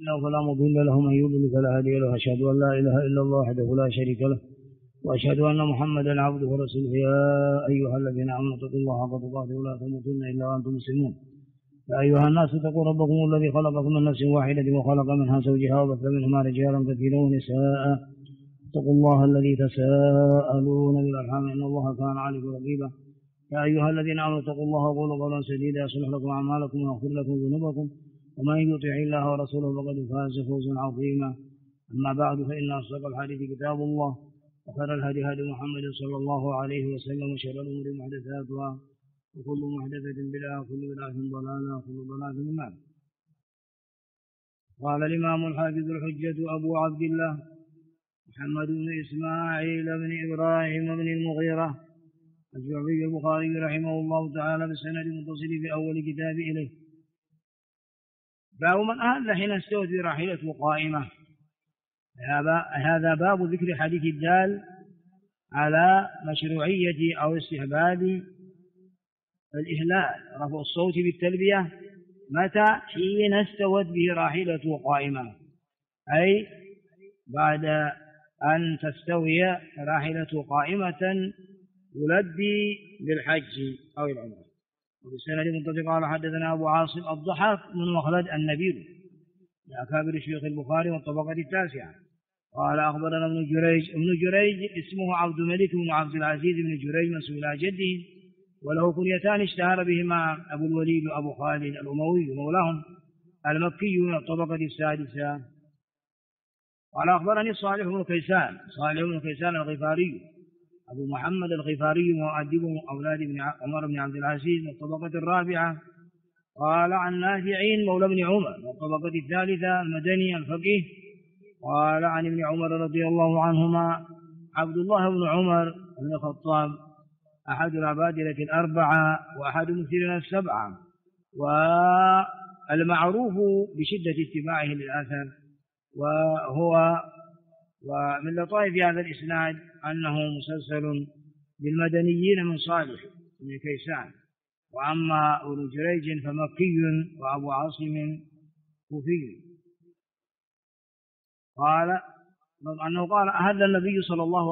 له فلا مضل له، من يضلل فلا هادي له. أشهد أن لا إله إلا الله وحده لا شريك له، وأشهد أن محمدا عبده ورسوله. يا أيها الذين آمنوا اتقوا الله حق تقاته ولا تموتن إلا وأنتم مسلمون. يا أيها الناس اتقوا ربكم الذي خلقكم من نفس واحدة وخلق منها زوجها وبث منهما رجالا كثيرا ونساء. اتقوا الله الذي تساءلون بالأرحام إن الله كان عليكم رقيبا. يا أيها الذين آمنوا اتقوا الله وقولوا قولا سديدا يصلح لكم أعمالكم ويغفر لكم ذنوبكم، ومن يطع الله ورسوله فقد فاز فوزا عظيما. أما بعد، فإن أصدق الحديث كتاب الله، وخير الهدي هدي محمد صلى الله عليه وسلم، وشر الأمور محدثاتها، وكل محدثة بدعة، وكل بدعة ضلالة، وكل ضلالة في النار. قال الإمام الحافظ الحجة أبو عبد الله محمد بن إسماعيل بن إبراهيم بن المغيرة الجعفي البخاري رحمه الله تعالى بالسند المتصل في أول كتاب إليه: باب من أهل حين استوت راحلته قائمة. هذا باب ذكر حديث الدال على مشروعية أو استحباب الإهلال، رفع الصوت بالتلبية متى؟ حين استوت به راحلته قائمة، أي بعد أن تستوي راحلته قائمة يلبي بالحج أو العمرة. وبالسند المتصل قال حدثنا أبو عاصم الضحاك بن مخلد النبيل لأكابر شيوخ البخاري والطبقة التاسعة قال أخبرنا ابن جريج اسمه عبد الملك بن عبد العزيز بن جريج منسوب إلى جده، وله كنيتان اشتهر بهما: أبو الوليد وأبو خالد الأموي مولاهم المكي من الطبقة السادسة. قال أخبرني صالح بن كيسان الغفاري أبو محمد الغفاري مؤدب أولاد بن عمر بن عبد العزيز من الطبقة الرابعة. قال عن نافعين مولى بن عمر من الطبقة الثالثة المدني الفقيه. قال عن ابن عمر رضي الله عنهما: عبد الله بن عمر بن الخطاب أحد العبادلة الأربعة وأحد المثيرين السبعة، والمعروف بشدة اتباعه للأثر. ومن لطائف هذا الإسناد أنه مسلسل بالمدنيين من صالح بن كيسان، وأما ابن جريج فمكي وأبو عاصم كوفي. قال أنه قال أهل النبي صلى الله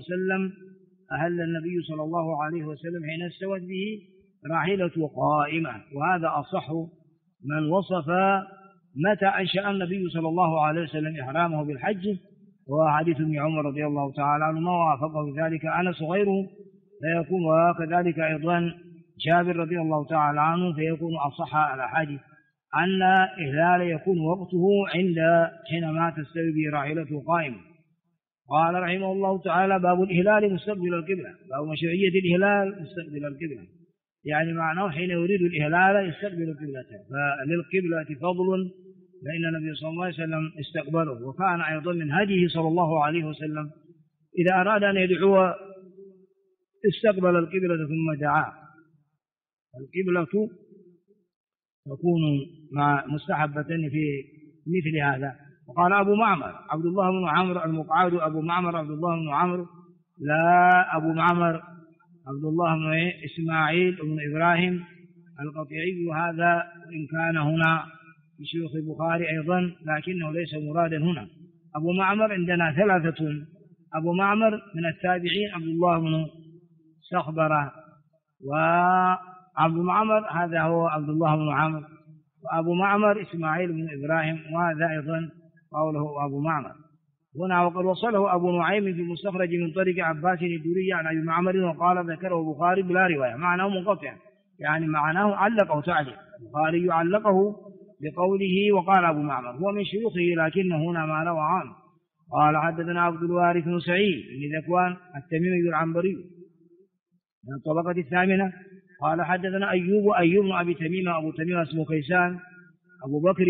عليه وسلم حين استوت به راحلته قائمة، وهذا أصح من وصف متى أنشأ النبي صلى الله عليه وسلم إحرامه بالحج، وحديث ابن عمر رضي الله تعالى عنهما، ووافقه ذلك أنس وغيره فيكون، وكذلك أيضا جابر رضي الله تعالى عنه، فيكون أصح الأحاديث أن إهلال يكون وقته عند حينما تستوي به راحلته قائمة. قال رحمه الله تعالى: باب الإهلال مستقبل القبلة، باب مشروعية الإهلال مستقبل القبلة، يعني معناه حين يريد الإهلال يستقبل القبلة، فللقبلة فضل، فإن النبي صلى الله عليه وسلم استقبله، وكان أيضا من هديه صلى الله عليه وسلم إذا أراد أن يدعو استقبل القبلة ثم دعا. القبلة تكون مستحبة في مثل هذا. وقال أبو معمر عبد الله بن عمرو المقعد، أبو معمر عبد الله بن عمرو، لا أبو معمر عبد الله بن إسماعيل بن إبراهيم القطيعي، وهذا إن كان هنا في شيوخ البخاري أيضا لكنه ليس مرادا هنا. أبو معمر عندنا ثلاثة: أبو معمر من التابعين عبد الله بن سخبرة، وعبد معمر هذا هو عبد الله بن عمرو، وأبو معمر إسماعيل بن إبراهيم، وهذا أيضا قوله أبو معمر هنا. وقد وصله أبو نعيم في المستخرج من طريق عباس الدوري عن أبي معمر، وقال ذكره البخاري بلا رواية، معناه منقطع، يعني معناه علقه تعليق، البخاري علقه بقوله وقال أبو معمر، هو من شيوخه لكن هنا ما روى عنه. قال حدثنا عبد الوارث بن سعيد بن ذكوان التميمي العنبري من الطبقة الثامنة. قال حدثنا أيوب بن أبي تميمة، أبو تميمة اسمه كيسان أبو بكر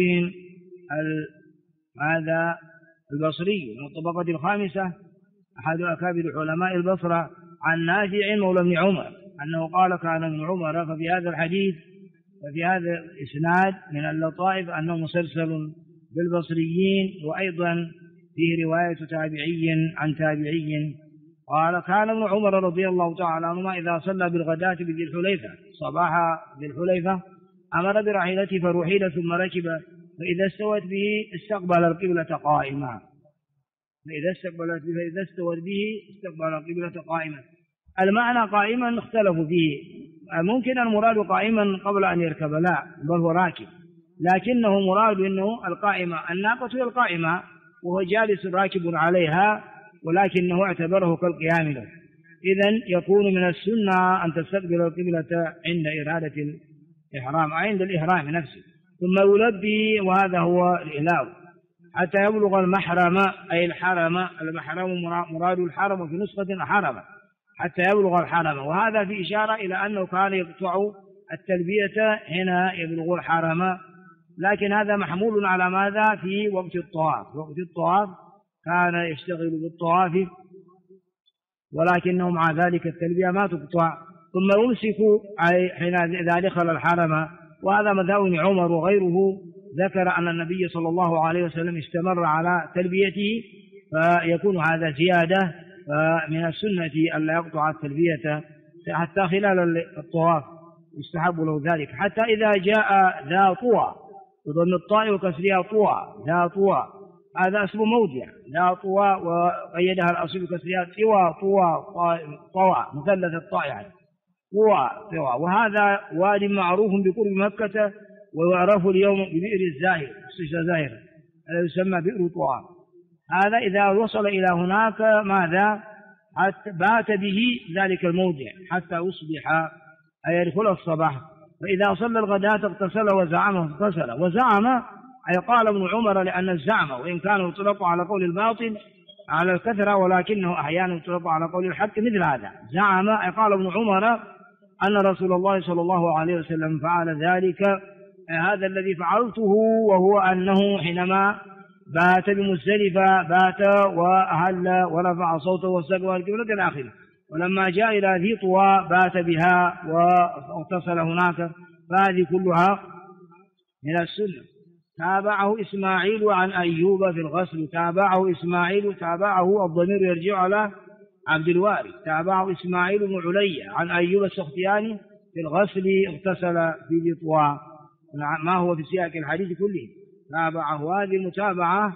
هذا البصري من الطبقة الخامسة، أحد أكابر علماء البصرة، عن نافع مولى بن عمر أنه قال كان ابن عمر. ففي هذا الحديث وفي هذا الإسناد من اللطائف أنه مسلسل بالبصريين، وأيضا فيه رواية تابعي عن تابعي. قال كان ابن عمر رضي الله تعالى عنهما إذا صلى بالغداة بذي الحليفة صباح ذي الحليفة أمر برحيلته فروحيل ثم ركب فإذا استوت به استقبل القبلة قائما، فإذا استوت به استقبل القبلة قائما. المعنى قائما اختلفوا فيه، ممكن المراد قائما قبل أن يركب، لا بل هو راكب، لكنه مراد أنه القائمة الناقة هي القائمة وهو جالس راكب عليها، ولكنه اعتبره كالقيام له. إذن يكون من السنة أن تستقبل القبلة عند إرادة الإحرام، عند الإحرام نفسه، ثم يلبي، وهذا هو الإهلال حتى يبلغ المحرم، أي الحرم. المحرم مراد الحرم، في نسخة حرم، حتى يبلغ الحرم، وهذا في إشارة إلى أنه كان يقطع التلبية هنا يبلغ الحرم، لكن هذا محمول على ماذا؟ في وقت الطواف. وقت الطواف كان يشتغل بالطواف، ولكنه مع ذلك التلبية ما تقطع، ثم يمسك حين إذا دخل الحرم. وهذا مذهب ابن عمر وغيره، ذكر أن النبي صلى الله عليه وسلم استمر على تلبيته، فيكون هذا زيادة، من السنة ألا يقطع التلبية حتى خلال الطواف، يستحب له ذلك، حتى إذا جاء ذا طوى، بضم الطاء وكسرها طوى، ذا طوى، هذا اسم موضع، ذا طوى، وقيدها الأصل بكسرها طوى، طوى مثلث الطاء يعني طوى. وهذا واد معروف بقرب مكة، ويعرف اليوم ببئر الزاهر، الزاهر الذي يسمى بئر طوى. هذا إذا وصل إلى هناك ماذا؟ حتى بات به ذلك الموضع حتى يصبح، أي يدخل الصباح. فإذا صلى الغداة اغتسل وزعمه اغتسل، وزعم أي قال ابن عمر، لأن الزعم وإن كان يطلق على قول الباطل على الكثرة، ولكنه أحيانا يطلق على قول الحق، مثل هذا زعم أي قال ابن عمر أن رسول الله صلى الله عليه وسلم فعل ذلك، هذا الذي فعلته، وهو أنه حينما بات بمزدلفة بات وأهل ورفع صوته واستقبل القبلة إلى آخره، ولما جاء إلى ذي طوى بات بها واغتسل هناك، فهذه كلها من السنة. تابعه إسماعيل عن أيوب في الغسل، تابعه إسماعيل، تابعه الضمير يرجع على عبد الوارث، تابعه إسماعيل بن علي عن أيوب السختياني في الغسل اغتسل في ذي طوى، ما هو في سياق الحديث كله، تابعه. هذه المتابعة،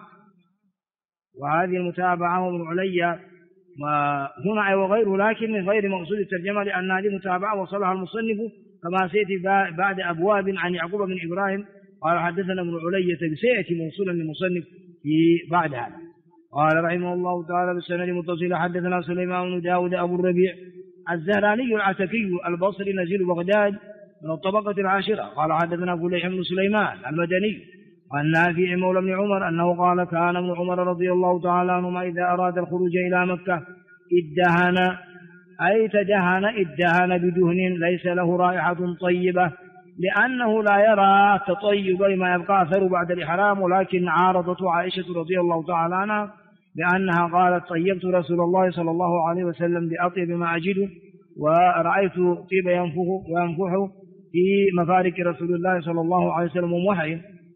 وهذه المتابعة ابن علي وهنا وغيره، لكن من غير مقصود الترجمة، لأن هذه المتابعة وصلها المصنف كما سيأتي بعد أبواب عن يعقوب بن إبراهيم قال حدثنا ابن علي، سيأتي موصولا للمصنف في بعد هذا. قال رحمه الله تعالى بالسند متصل حدثنا سليمان بن داود أبو الربيع الزهراني العتكي البصري نزيل بغداد من الطبقة العاشرة، قال حدثنا فليح بن سليمان المدني عن نافع مولى بن عمر أنه قال كان ابن عمر رضي الله تعالى عنهما إذا أراد الخروج إلى مكة ادهن، أي تدهن، ادهن بدهن ليس له رائحة طيبة، لأنه لا يرى التطيب لما يبقى أثر بعد الإحرام، ولكن عارضته عائشة رضي الله تعالى عنها بأنها قالت طيبت رسول الله صلى الله عليه وسلم بأطيب ما أجده، ورأيت طيب ينفح في مفارق رسول الله صلى الله عليه وسلم ومحي،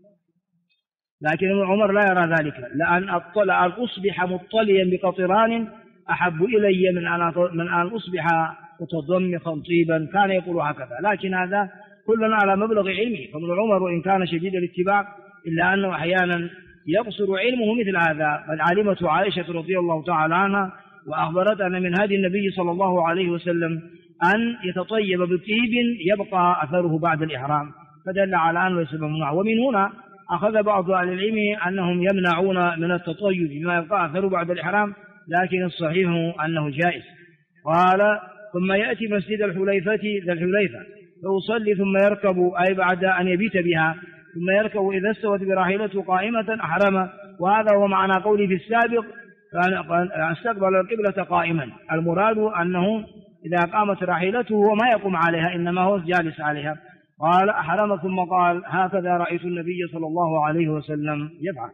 لكن ابن عمر لا يرى ذلك، لأن أصبح مطليا بقطران أحب إلي من أن أصبح متضمخا طيبا، كان يقول هكذا. لكن هذا كلنا على مبلغ علمه، فابن عمر وإن كان شديد الاتباع إلا أنه أحيانا يقصر علمه مثل هذا. بل علمته عائشة رضي الله تعالى عنها وأخبرت أن من هدي النبي صلى الله عليه وسلم أن يتطيب بطيب يبقى أثره بعد الإحرام، فدل على أنه ليس ممنوع. ومن هنا أخذ بعض أهل العلم أنهم يمنعون من التطيب بما يبقى أثره بعد الإحرام، لكن الصحيح أنه جائز. قال ثم يأتي مسجد الحليفة ذا الحليفة فيصلي ثم يركب، أي بعد أن يبيت بها، ثم يركب إذا استوت براحلته قائمة أحرم. وهذا هو معنى قولي في السابق استقبل القبلة قائما، المراد أنه إذا قامت راحلته وما يقوم عليها، إنما هو جالس عليها. قال أحرم، ثم قال هكذا رأيت النبي صلى الله عليه وسلم يفعل.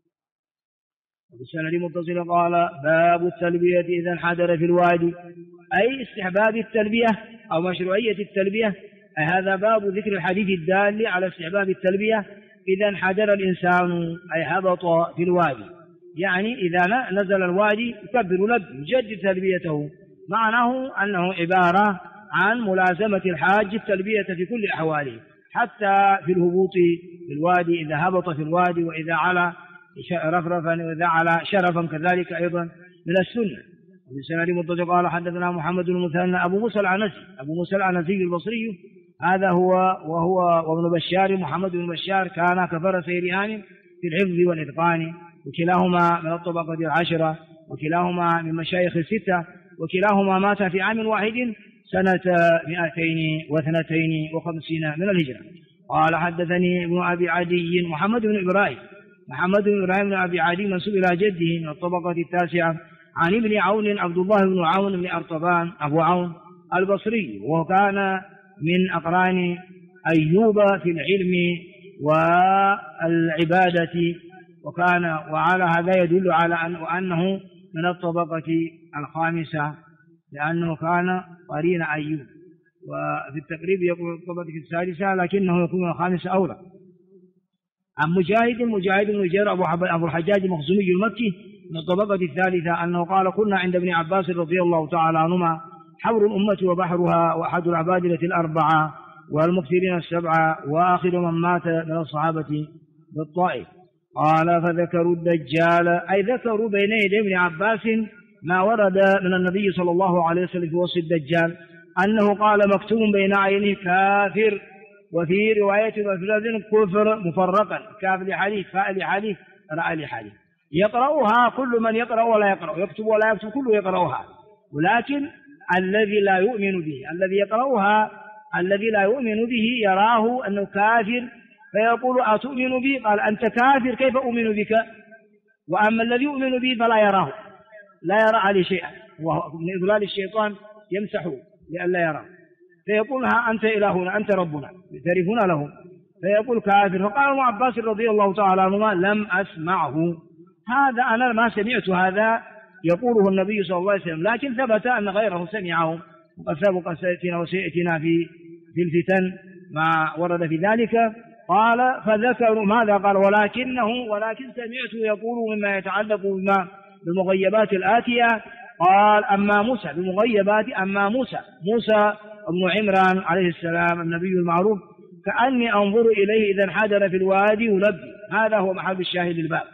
وبالسند متصل قال باب التلبية إذا انحدر في الوادي، أي استحباب التلبية أو مشروعية التلبية، أي هذا باب ذكر الحديث الدال على استحباب التلبية إذا انحدر الإنسان، أي هبط في الوادي، يعني إذا نزل الوادي يكبر لب يجدد تلبيته، معناه أنه عبارة عن ملازمة الحاج التلبية في كل أحواله، حتى في الهبوط في الوادي إذا هبط في الوادي، وإذا على رفرفا، وإذا على شرفا كذلك أيضا من السنة. وبسند متصل قال حدثنا محمد بن المثنى أبو موسى العنسي البصري، هذا هو وابن بشار محمد بن بشار كان كفرسي رهان في الحفظ والإتقان، وكلاهما من الطبقة العشرة، وكلاهما من مشايخ الستة، وكلاهما مات في عام واحد سنة 252 من الهجرة. قال حدثني ابن أبي عدي محمد بن إبراهيم بن أبي عدي منسوب إلى جده من الطبقة التاسعة، عن ابن عون عبد الله بن عون بن أرطبان أبو عون البصري، وكان من أقران أيوب في العلم والعبادة، وعلى هذا يدل على أنه من الطبقة الخامسة، لأنه كان قرين أيوب، وفي التقريب يقول الطبقة السادسة لكنه يكون الخامسة أولى. عن مجاهد بن جرير أبو الحجاج المخزومي المكي من الطبقة الثالثة أنه قال كنا عند ابن عباس رضي الله تعالى عنهما حبر الأمة وبحرها، وأحد العبادلة الأربعة والمكثرين السبعة، وآخر من مات من الصحابة بالطائف. قال فذكروا الدجال، أي ذكروا بين يدي ابن عباس ما ورد من النبي صلى الله عليه وسلم في وصف الدجال، أنه قال مكتوب بين عينه كافر، وفي رواية كفر مفرقا، كاف لحديث فاء لحديث راء لحديث، يقرأها كل من يقرأ ولا يقرأ، يكتب ولا يكتب، كله يقرأها، ولكن الذي لا يؤمن به، الذي يقرأها الذي لا يؤمن به يراه أنه كافر، فيقول أتؤمن بي؟ قال أنت كافر، كيف أؤمن بك؟ وأما الذي يؤمن به فلا يراه، لا يرى عليه شيئا، ومن إضلال الشيطان يمسحه لئلا يراه، فيقول ها أنت إلهنا أنت ربنا، يعترفون له، فيقول كافر. فقال ابن عباس رضي الله تعالى عنهما لم أسمعه، هذا أنا ما سمعت هذا يقوله النبي صلى الله عليه وسلم، لكن ثبت أن غيره سمعه، وقد سبق سيأتينا وسيأتينا في الفتن ما ورد في ذلك. قال فذكروا ماذا؟ قال ولكن سمعت يقول مما يتعلق بالمغيبات الآتية. قال أما موسى بالمغيبات، أما موسى بن عمران عليه السلام النبي المعروف، كأني أنظر إليه إذا انحدر في الوادي يلبي، هذا هو محل الشاهد الباب.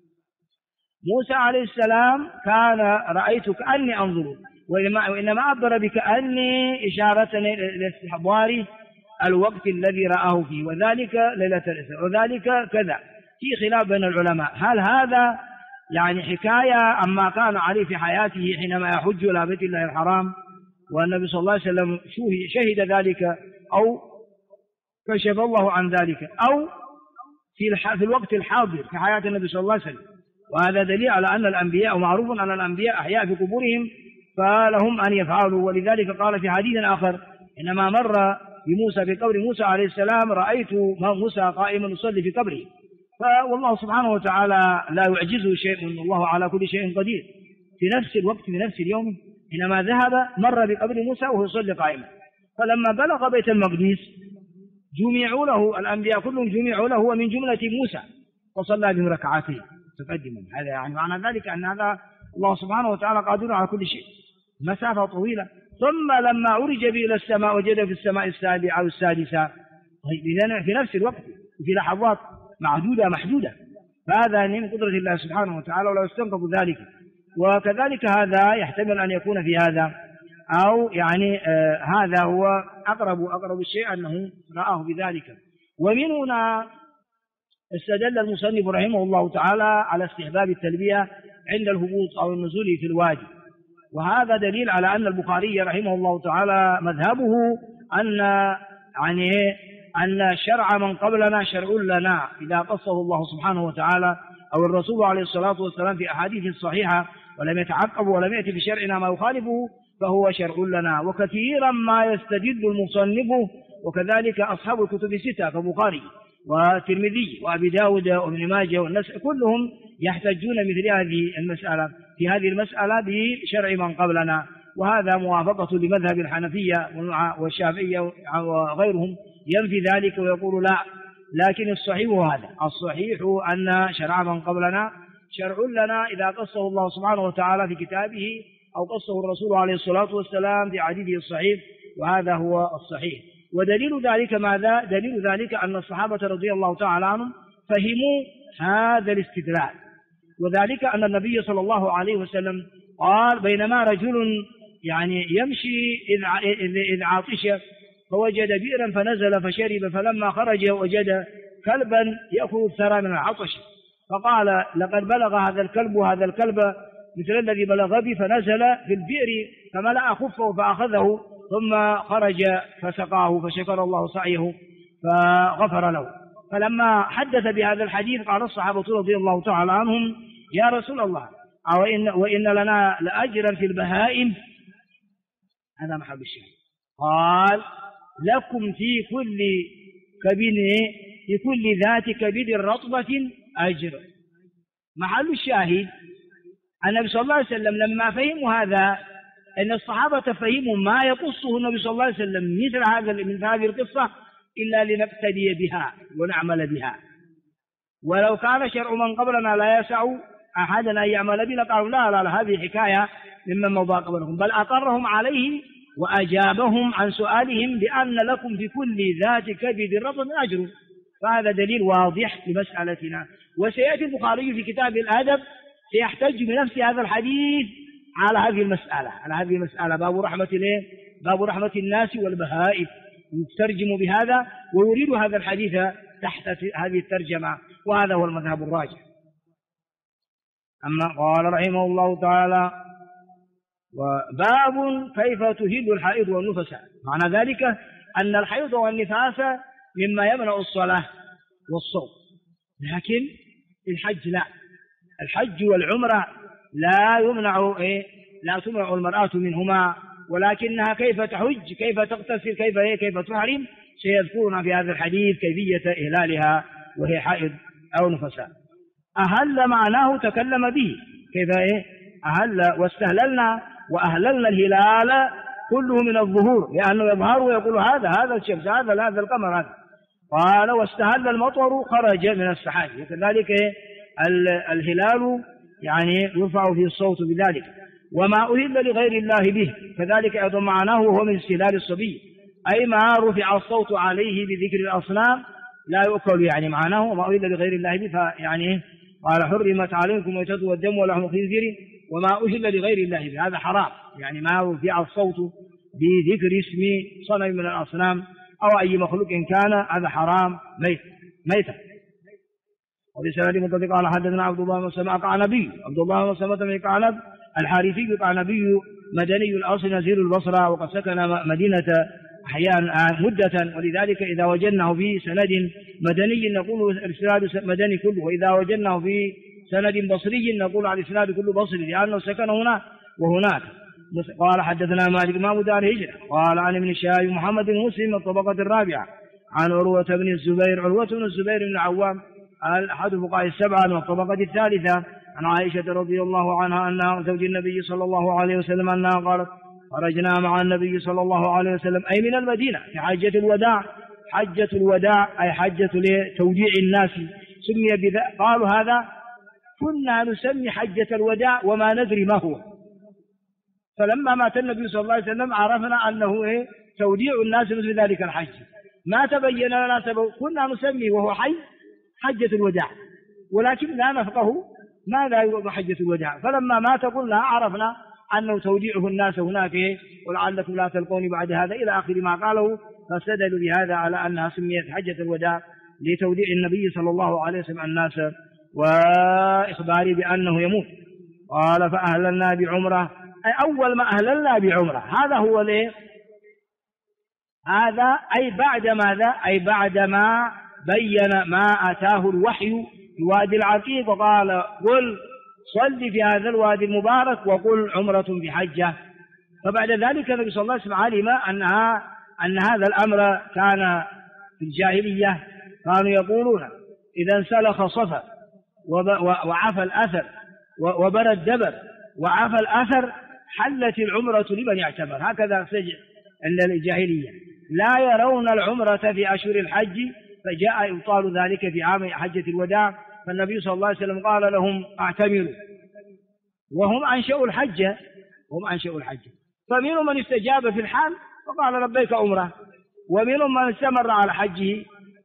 موسى عليه السلام كان رأيت كأني أنظر، وإنما عبر بكأني إشارة لاستحضار الوقت الذي رآه فيه، وذلك ليلة الإسراء، وذلك كذا. في خلاف بين العلماء، هل هذا يعني حكاية عما كان عليه في حياته حينما يحج إلى بيت الله الحرام والنبي صلى الله عليه وسلم شهد ذلك، أو كشف الله عن ذلك، أو في الوقت الحاضر في حياة النبي صلى الله عليه وسلم. وهذا دليل على أن الأنبياء، ومعروف أن الأنبياء أحياء في قبورهم فلهم أن يفعلوا. ولذلك قال في حديث آخر إنما مر بموسى في قبر موسى عليه السلام رأيت موسى قائما يصلي في قبره. والله سبحانه وتعالى لا يعجزه شيء، والله على كل شيء قدير. في نفس الوقت في نفس اليوم حينما ذهب مر بقبر موسى وهو يصلي قائما، فلما بلغ بيت المقدس جمعوا له، الأنبياء كلهم جمعوا له ومن جملة موسى، وصلى بهم ركعتين تقدما. هذا يعني معنى ذلك أن هذا الله سبحانه وتعالى قادر على كل شيء، مسافة طويلة. ثم لما عرج به إلى السماء وجد في السماء السابعة أو السادسة، إذن في نفس الوقت وفي لحظات معدودة محدودة، فهذا من قدرة الله سبحانه وتعالى ولا يستنقض ذلك. وكذلك هذا يحتمل أن يكون في هذا، أو يعني هذا هو أقرب الشيء أنه رآه بذلك. ومن هنا استدل المصنف رحمه الله تعالى على استحباب التلبية عند الهبوط أو النزول في الوادي، وهذا دليل على أن البخاري رحمه الله تعالى مذهبه أن شرع من قبلنا شرع لنا إذا قصه الله سبحانه وتعالى أو الرسول عليه الصلاة والسلام في أحاديث الصحيحة ولم يتعقب ولم يأتي بشرعنا ما يخالفه فهو شرع لنا. وكثيرا ما يستدل المصنف وكذلك أصحاب الكتب الستة كالبخاري والترمذي وأبي داود وابن ماجه والنسائي كلهم يحتجون مثل في هذه المسألة بشرع من قبلنا، وهذا موافقة لمذهب الحنفية والشافعية وغيرهم ينفي ذلك ويقول لا. لكن الصحيح هذا، الصحيح أن شرع من قبلنا شرع لنا إذا قصه الله سبحانه وتعالى في كتابه أو قصه الرسول عليه الصلاة والسلام في حديثه الصحيح، وهذا هو الصحيح. ودليل ذلك ماذا؟ دليل ذلك أن الصحابة رضي الله تعالى عنهم فهموا هذا الاستدلال، وذلك أن النبي صلى الله عليه وسلم قال بينما رجل يعني يمشي إذ عطش فوجد بئرا فنزل فشرب، فلما خرج وجد كلبا يأخذ الثرى من العطش، فقال لقد بلغ هذا الكلب مثل الذي بلغ بي، فنزل في البئر فملأ خفه فأخذه ثم خرج فسقاه فشكر الله سعيه فغفر له. فلما حدث بهذا الحديث قال الصحابة رضي الله تعالى عنهم يا رسول الله وإن لنا لأجرا في البهائم، هذا محل الشاهد. قال لكم في كل ذات كبد رطبة أجر. محل الشاهد النبي صلى الله عليه وسلم لما فهموا هذا أن الصحابة فهموا ما يقصه النبي صلى الله عليه وسلم مثل هذه القصة إلا لنقتدي بها ونعمل بها، ولو كان شرع من قبلنا لا يسع أحدا أن يعمل به قالوا لا هذه حكاية ممن مضى قبلهم، بل أقرهم عليه وأجابهم عن سؤالهم بأن لكم في كل ذات كبد رطب أجر. فهذا دليل واضح لمسألتنا. وسيأتي البخاري في كتاب الأدب سيحتج بنفس هذا الحديث على هذه المسألة باب رحمة الناس والبهائم، يترجم بهذا ويريد هذا الحديث تحت هذه الترجمة، وهذا هو المذهب الراجح. أما قال رحمه الله تعالى وباب كيف تهل الحائض والنفساء. معنى ذلك أن الحيض والنفاس مما يمنع الصلاة والصوم، لكن الحج لا، الحج والعمرة لا تمنع المرأة منهما، ولكنها كيف تحج كيف تغتسل كيف تحرم سيذكرنا في هذا الحديث كيفية إهلالها وهي حائض أو نفساء. أهل معناه تكلم به كيف أهل، واستهللنا وأهللنا الهلال كله من الظهور لأنه يظهر ويقول هذا الشمس هذا القمر هذا. قال واستهل المطر خرج من السحاب، وكذلك الهلال يعني يرفع في الصوت بذلك. وما أهل لغير الله به كذلك أيضا معناه هو من استهلال الصبي، أي ما رفع الصوت عليه بذكر الأصنام لا يؤكل، يعني معناه ما أهل لغير الله به، فيعني قال حرمت عليكم الميتة والدم ولحم الخنزير وما أهل لغير الله به، هذا حرام، يعني ما رفع الصوت بذكر اسم صنم من الأصنام أو أي مخلوق إن كان، هذا حرام ميتة. وبسند مطلق قال حدثنا عبد الله بن مسلمة قعنبي، عبد الله بن مسلمة بن قعنب الحارثي قعنبي مدني الأصل نزيل البصرة، وقد سكن مدينة أحيانا مدة، ولذلك إذا وجدناه في سند مدني نقول الإسناد مدني كله، وإذا وجدناه في سند بصري نقول على الإسناد كله بصري لأنه سكن هنا وهناك. قال حدثنا مالك إمام دار هجرة قال عن ابن شهاب محمد بن مسلم الطبقة الرابعة عن عروة بن الزبير بن العوام أحد الفقهاء السبعة والطبقة الثالثة عن عائشة رضي الله عنها أنها زوج النبي صلى الله عليه وسلم أنها قالت خرجنا مع النبي صلى الله عليه وسلم أي من المدينة في حجة الوداع أي حجة لتوديع الناس سمي بذا، قالوا هذا كنا نسمي حجة الوداع وما ندري ما هو، فلما مات النبي صلى الله عليه وسلم عرفنا أنه توديع الناس مثل ذلك الحج، ما تبين لنا سبب، كنا نسمي وهو حي حجة الوداع ولكن لا نفقه ماذا يوضع حجة الوداع، فلما مات قلنا عرفنا أنه توديعه الناس هناك ولعلكم لا تلقوني بعد هذا إلى آخر ما قاله، فاستدلوا بهذا على أنها سميت حجة الوداع لتوديع النبي صلى الله عليه وسلم الناس وإخباري بأنه يموت. قال فأهللنا بعمرة، أي أول ما أهللنا بعمرة، هذا هو ليه هذا أي بعد ماذا، أي بعد ما بين ما أتاه الوحي في وادي العقيق وقال قل صل في هذا الوادي المبارك وقل عمرة بحجة. فبعد ذلك النبي صلى الله عليه وسلم علم أن هذا الأمر كان في الجاهلية، كانوا يقولون إذا انسلخ صفا وعفى الأثر وبرى الدبر وعفى الأثر حلت العمرة لمن يعتبر، هكذا سجع عند الجاهلية، لا يرون العمرة في أشهر الحج، فجاء إبطال ذلك في عام حجة الوداع، فالنبي صلى الله عليه وسلم قال لهم اعتمروا، وهم أنشأوا الحج، فمنهم من استجاب في الحال فقال لبيك عمرة، ومنهم من استمر على حجه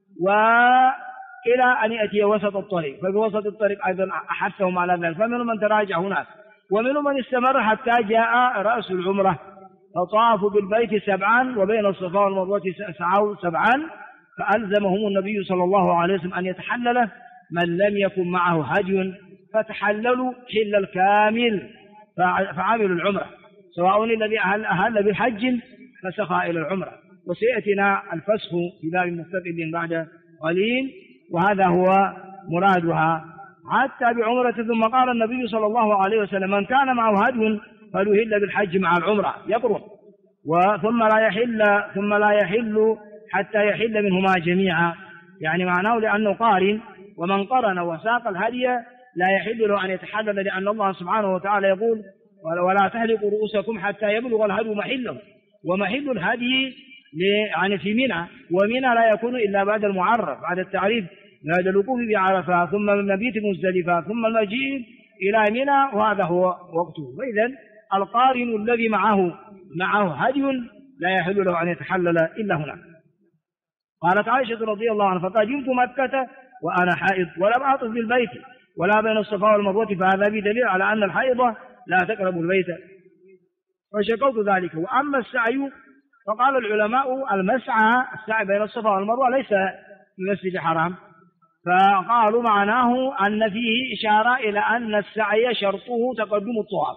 وإلى أن يأتي وسط الطريق، ففي وسط الطريق أيضا أحثهم على ذلك، فمنهم من تراجع هناك، ومنهم من استمر حتى جاء رأس العمرة فطافوا بالبيت 7 وبين الصفا والمروة سعوا 7، فألزمهم النبي صلى الله عليه وسلم أن يتحلل من لم يكن معه هدي، فتحللوا حل الكامل فعملوا العمرة، سواء الذي أهل بالحج فسخى إلى العمرة. وسيأتينا الفسخ في باب مستقل بعد قليل، وهذا هو مرادها حتى بعمرة. ثم قال النبي صلى الله عليه وسلم من كان معه هدي فليهل بالحج مع العمرة يقرن، ثم لا يحل حتى يحل منهما جميعا، يعني معناه لأنه قارن، ومن قرن وساق الهدي لا يحل له أن يتحلل، لأن الله سبحانه وتعالى يقول ولا تحلقوا رؤوسكم حتى يبلغ الهدي محله، ومحل الهدي يعني في منى، ومنى لا يكون إلا بعد المعرف، بعد التعريف، بعد الوقوف بعرفة ثم المبيت مزدلفة ثم المجيء إلى منى، وهذا هو وقته. فإذا القارن الذي معه هدي لا يحل له أن يتحلل إلا هناك. قالت عائشة رضي الله عنها فقدمت مكة وأنا حائض ولم أطف بالبيت ولا بين الصفا والمروة، فهذا بدليل على أن الحائضة لا تقرب البيت، فشكوت ذلك. وأما السعي فقال العلماء السعي بين الصفا والمروة ليس في المسجد الحرام، فقالوا معناه أن فيه إشارة إلى أن السعي شرطه تقدم الطواف،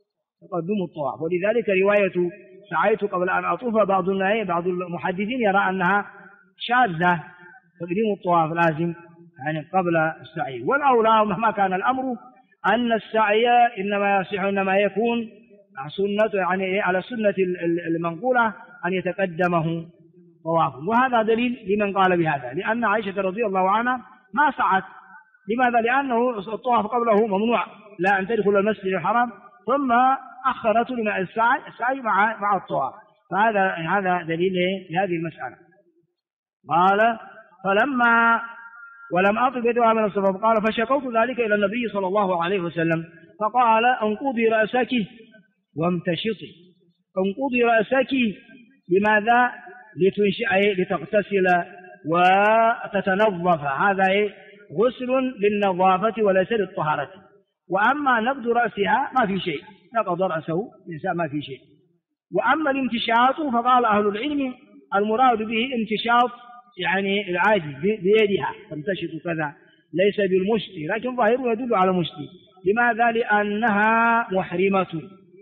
ولذلك رواية سعيت قبل أن أطوف بعض المحدثين يرى أنها شاذة، تقديم الطواف لازم يعني قبل السعي. والأولى مهما كان الأمر أن السعي إنما يكون يعني على السنة المنقولة أن يتقدمه طواف، وهذا دليل لمن قال بهذا، لأن عائشة رضي الله عنها ما سعت. لماذا؟ لأنه الطواف قبله ممنوع، لا أن تدخل المسجد الحرام، ثم أخرته لما السعي مع الطواف، فهذا دليل لهذه المسألة. قال ولم أطف يدها من الصفا، قال فشكوت ذلك إلى النبي صلى الله عليه وسلم فقال انقضي رأسك وامتشطي. انقضي رأسك لماذا؟ لتغتسل وتتنظف، هذا غسل للنظافة وليس للطهارة. وأما نقض رأسها ما في شيء، نقض رأسه الإنسان ما في شيء. وأما الامتشاط فقال أهل العلم المراد به امتشاط يعني العادي بيدها تمتشط كذا، ليس بالمشط، لكن ظاهره يدل على مشط. لماذا؟ لأنها محرمة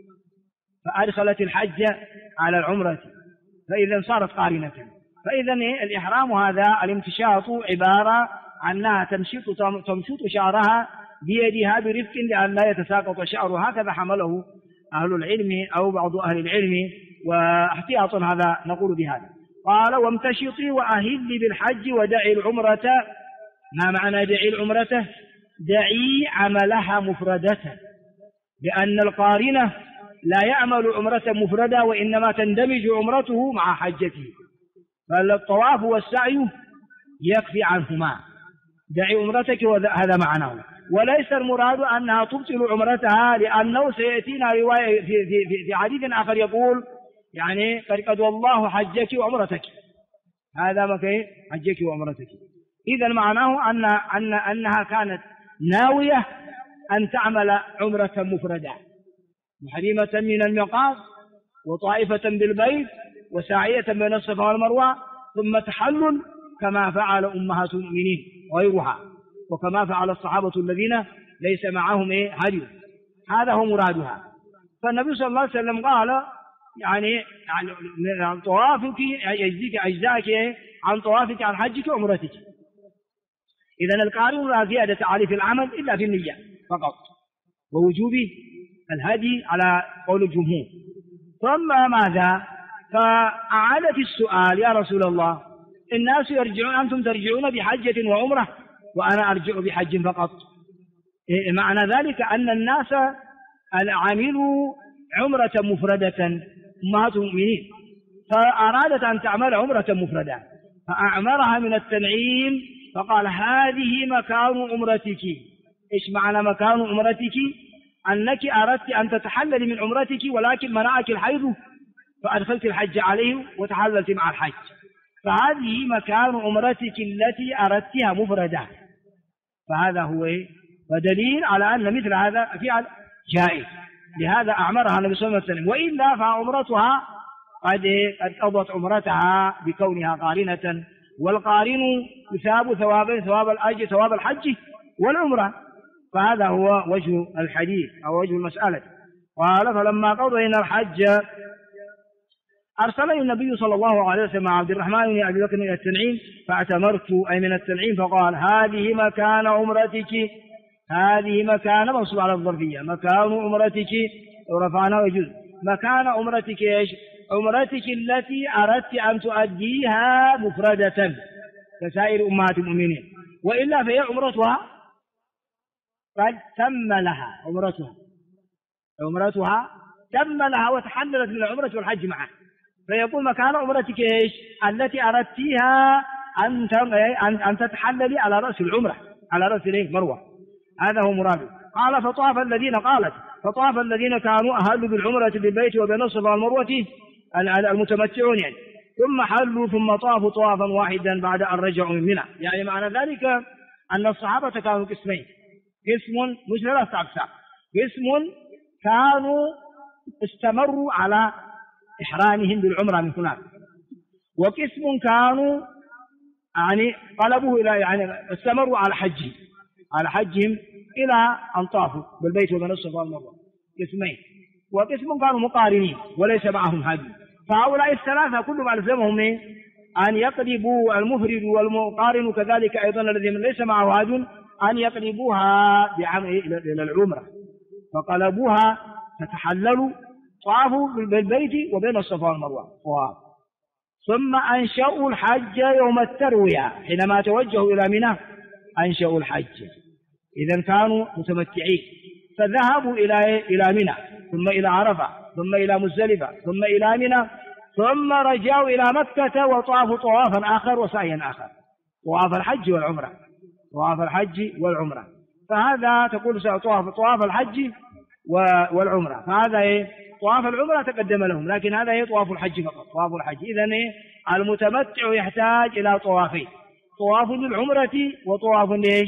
فأدخلت الحج على العمرة، فإذا صارت قارنة. فإذا الإحرام هذا الامتشاط عبارة عنها تمشط شعرها بيدها برفق لأن لا يتساقط شعرها، هكذا حمله أهل العلم أو بعض أهل العلم، واحتياطا هذا نقول بهذا. قال وامتشطي وأهلي بالحج ودعي العمرة. ما معنى دعي العمرة؟ دعي عملها مفردة، لأن القارنة لا يعمل عمرة مفردة، وإنما تندمج عمرته مع حجته، فالطواف والسعي يكفي عنهما. دعي عمرتك وهذا معناه، وليس المراد أنها تبطل عمرتها، لأنه سيأتينا رواية في حديث آخر يقول يعني قد والله حجك وعمرتك، هذا ما كان حجك وعمرتك. إذا معناه أنها كانت ناوية أن تعمل عمرة مفردة محرمة من الميقات وطائفة بالبيت وساعية بين الصفا والمروة، ثم تحلل كما فعل أمهات المؤمنين غيرها، وكما فعل الصحابة الذين ليس معهم هدي. هذا هو مرادها. فالنبي صلى الله عليه وسلم قال يعني عن طوافك يجزيك أجزاك عن طوافك عن حجك وعمرتك. إذن القارن لا زيادة عليه في العمل إلا في النية فقط، ووجوب الهدي على قول الجمهور. ثم ماذا؟ فأعادت السؤال يا رسول الله، الناس يرجعون، أنتم ترجعون بحجة وعمرة وأنا أرجع بحج فقط. معنى ذلك أن الناس عملوا عمرة مفردة أمهات المؤمنين، فأرادت أن تعمل عمرة مفردة فأعمرها من التنعيم، فقال هذه مكان عمرتك. إيش معنى مكان عمرتك؟ أنك أردت أن تتحلل من عمرتك ولكن منعك الحيض فأدخلت الحج عليه وتحللت مع الحج، فهذه مكان عمرتك التي أردتها مفردة. فهذا هو ودليل على أن مثل هذا فعل جائز، لهذا أعمرها النبي صلى الله عليه وسلم. وإلا فعمرتها قد قضت عمرتها بكونها قارنة، والقارن يثاب ثوابين، ثواب الأجر ثواب الحج والعمرة. فهذا هو وجه الحديث أو وجه المسألة. قال فلما قضينا الحج أرسلني النبي صلى الله عليه وسلم مع عبد الرحمن بن أبي بكر إلى التنعيم فاعتمرت، أي من التنعيم، فقال هذه مكان عمرتك، هذه مكان منصوب على الظرفية، مكان عمرتك ورفعنا وجزء مكان عمرتك إيش؟ عمرتك التي أردت أن تؤديها مفردة كسائر أمهات المؤمنين، وإلا فهي عمرتها قد تم لها عمرتها تم لها وتحللت من العمرة والحج معا. فيقول مكان عمرتك إيش؟ التي أردتها أن تتحللي على رأس العمرة، على رأس مروة. هذا هو مراده. قال فطاف الذين كانوا أهلوا بالعمرة بالبيت وبين الصفا والمروة المتمتعون يعني، ثم حلوا ثم طافوا طوافا واحدا بعد أن رجعوا من منى. يعني معنى ذلك أن الصحابة كانوا قسمين، قسم مش ثلاثة أقسام، قسم كانوا استمروا على إحرامهم بالعمرة من هناك، وقسم كانوا يعني قلبوا إلى يعني استمروا على حجهم إلى أن طافوا بالبيت وبين الصفا والمروة، قسمين. وقسم كانوا مقارنين وليس معهم هدي. فهؤلاء الثلاثة كلهم ألزمهم أن يقلبوا المفرد والمقارن كذلك أيضا الذي ليس معه هدي أن يقلبوها بعمل إلى العمرة، فقلبوها فتحللوا طافوا بالبيت وبين الصفا والمروة ثم أنشأوا الحج يوم التروية. حينما توجهوا إلى منى أنشأوا الحج، إذن كانوا متمتعين، فذهبوا إلى منى ثم إلى عرفة ثم إلى مزدلفة ثم إلى منى ثم رجعوا إلى مكة وطافوا طوافا آخر وسعيا آخر، طواف الحج والعمرة. فهذا تقول طواف الحج والعمرة، فهذا طواف العمرة تقدم لهم، لكن هذا طواف الحج فقط، طواف الحج. إذن المتمتع يحتاج إلى طوافين، طواف للعمرة وطواف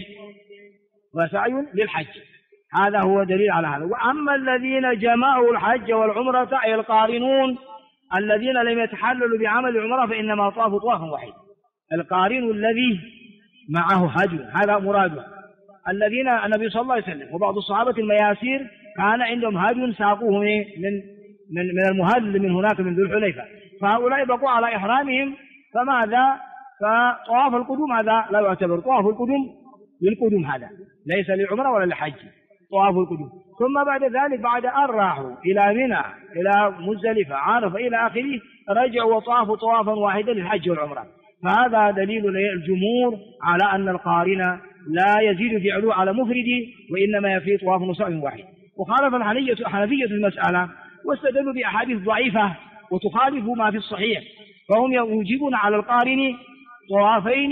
وسعي للحج. هذا هو دليل على هذا. وأما الذين جمعوا الحج والعمرة أي القارنون الذين لم يتحللوا بعمل العمرة فإنما طافوا طوافا واحد. القارن الذي معه هدي، هذا مراده. الذين النبي صلى الله عليه وسلم وبعض الصحابة المياسير كان عندهم هدي ساقوه من المهل من هناك من ذو الحليفة، فهؤلاء بقوا على إحرامهم. فماذا؟ فطواف القدوم هذا لا يعتبر، طواف القدوم للقدوم، هذا ليس للعمرة ولا للحج، طواف القدوم. ثم بعد ذلك بعد أن راحوا إلى منى إلى مزدلفة عرفة إلى آخره رجعوا وطافوا طوافا واحدا للحج والعمرة. فهذا دليل الجمهور على أن القارن لا يزيد فعله على مفرده وإنما يفي طواف وسعي واحد. وخالف الحنفية المسألة واستدلوا بأحاديث ضعيفة وتخالف ما في الصحيح، فهم يوجبون على القارن طوافين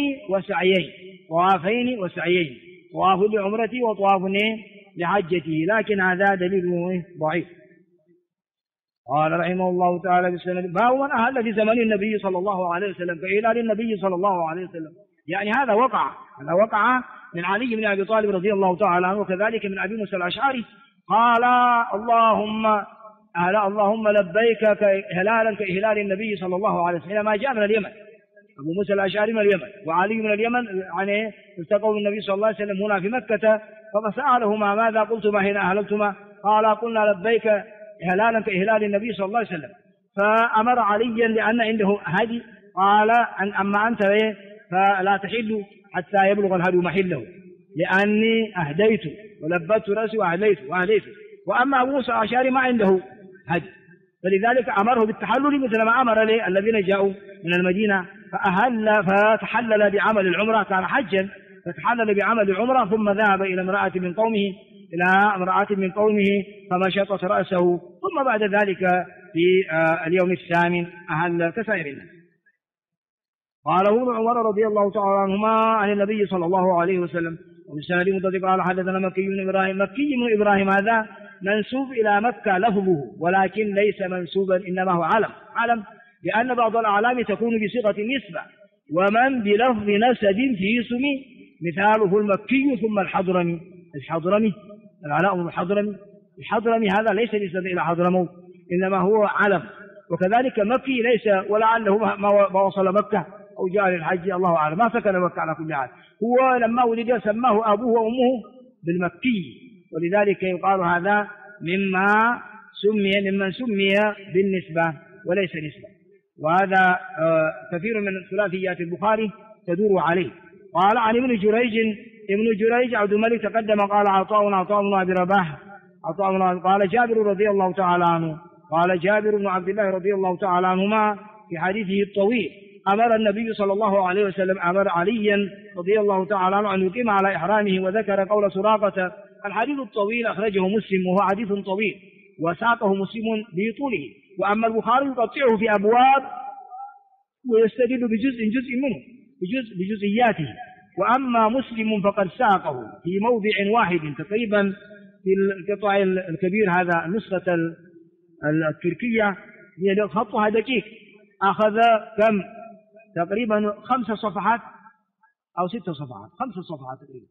وسعيين، طواف لعمرته وطواف لحجته، لكن هذا دليل ضعيف. قال رحمه الله تعالى بالسند باب من أهل في زمن النبي صلى الله عليه وسلم كإهلال النبي صلى الله عليه وسلم. يعني هذا وقع من علي بن أبي طالب رضي الله تعالى عنه، وكذلك من أبي موسى الأشعري قال اللهم لبيك هلالا كإهلال النبي صلى الله عليه وسلم حينما جاء من اليمن. أبو موسى الأشعري من اليمن وعلي من اليمن يعني التقوا بالنبي صلى الله عليه وسلم هنا في مكة، فسألهما ماذا قلتما حين أهللتما؟ قال قلنا لبيك إهلالا كإهلال النبي صلى الله عليه وسلم. فأمر عليا لأن عنده هدي قال أما أنت فلا تحل حتى يبلغ الهدي محله، لأني أهديت ولبت رأسي وأهديت. وأما أبو موسى الأشعري ما عنده هدي، فلذلك أمره بالتحلل مثل ما أمر لي الذين جاءوا من المدينة فتحلل بعمل العمرة، كان حجا فتحلل بعمل العمرة، ثم ذهب إلى امرأة من قومه فمشطت رأسه، ثم بعد ذلك في اليوم الثامن أهل كسائر الناس. قال ابن عمر رضي الله تعالى عنهما عن النبي صلى الله عليه وسلم وبالسند متصل قال حدثنا مكي بن إبراهيم هذا منسوب إلى مكة لفظه، ولكن ليس منسوبا إنما هو علم لأن بعض الأعلام تكون بصيغة النسبة، ومن بلفظ نسب في اسم مثاله المكي ثم الحضرمي. العلاء بن الحضرمي هذا ليس نسبة إلى حضرموت، إنما هو علم. وكذلك مكي ليس، ولعله ما وصل مكة أو جاء للحج، الله أعلم، ما سكن مكة على كل حال. هو لما ولد سماه أبوه وأمه بالمكي، ولذلك يقال هذا ممن سمي بالنسبة وليس نسبة. وهذا كثير من ثلاثيات البخاري تدور عليه. قال عن ابن جريج عبد الملك تقدم قال عطاء بن أبي رباح قال جابر رضي الله تعالى عنه قال جابر بن عبد الله رضي الله تعالى عنهما في حديثه الطويل أمر النبي صلى الله عليه وسلم أمر عليا رضي الله تعالى عنه أن يقيم على إحرامه، وذكر قول سراقة. الحديث الطويل أخرجه مسلم وهو حديث طويل وساقه مسلم بطوله، وأما البخاري يقطعه في أبواب ويستدل بجزء منه بجزئياته، وأما مسلم فقد ساقه في موضع واحد تقريبا في القطع الكبير. هذا النسخة التركية هي خطها دقيق، أخذ كم تقريبا 5 صفحات أو 6 صفحات، 5 صفحات تقريبا،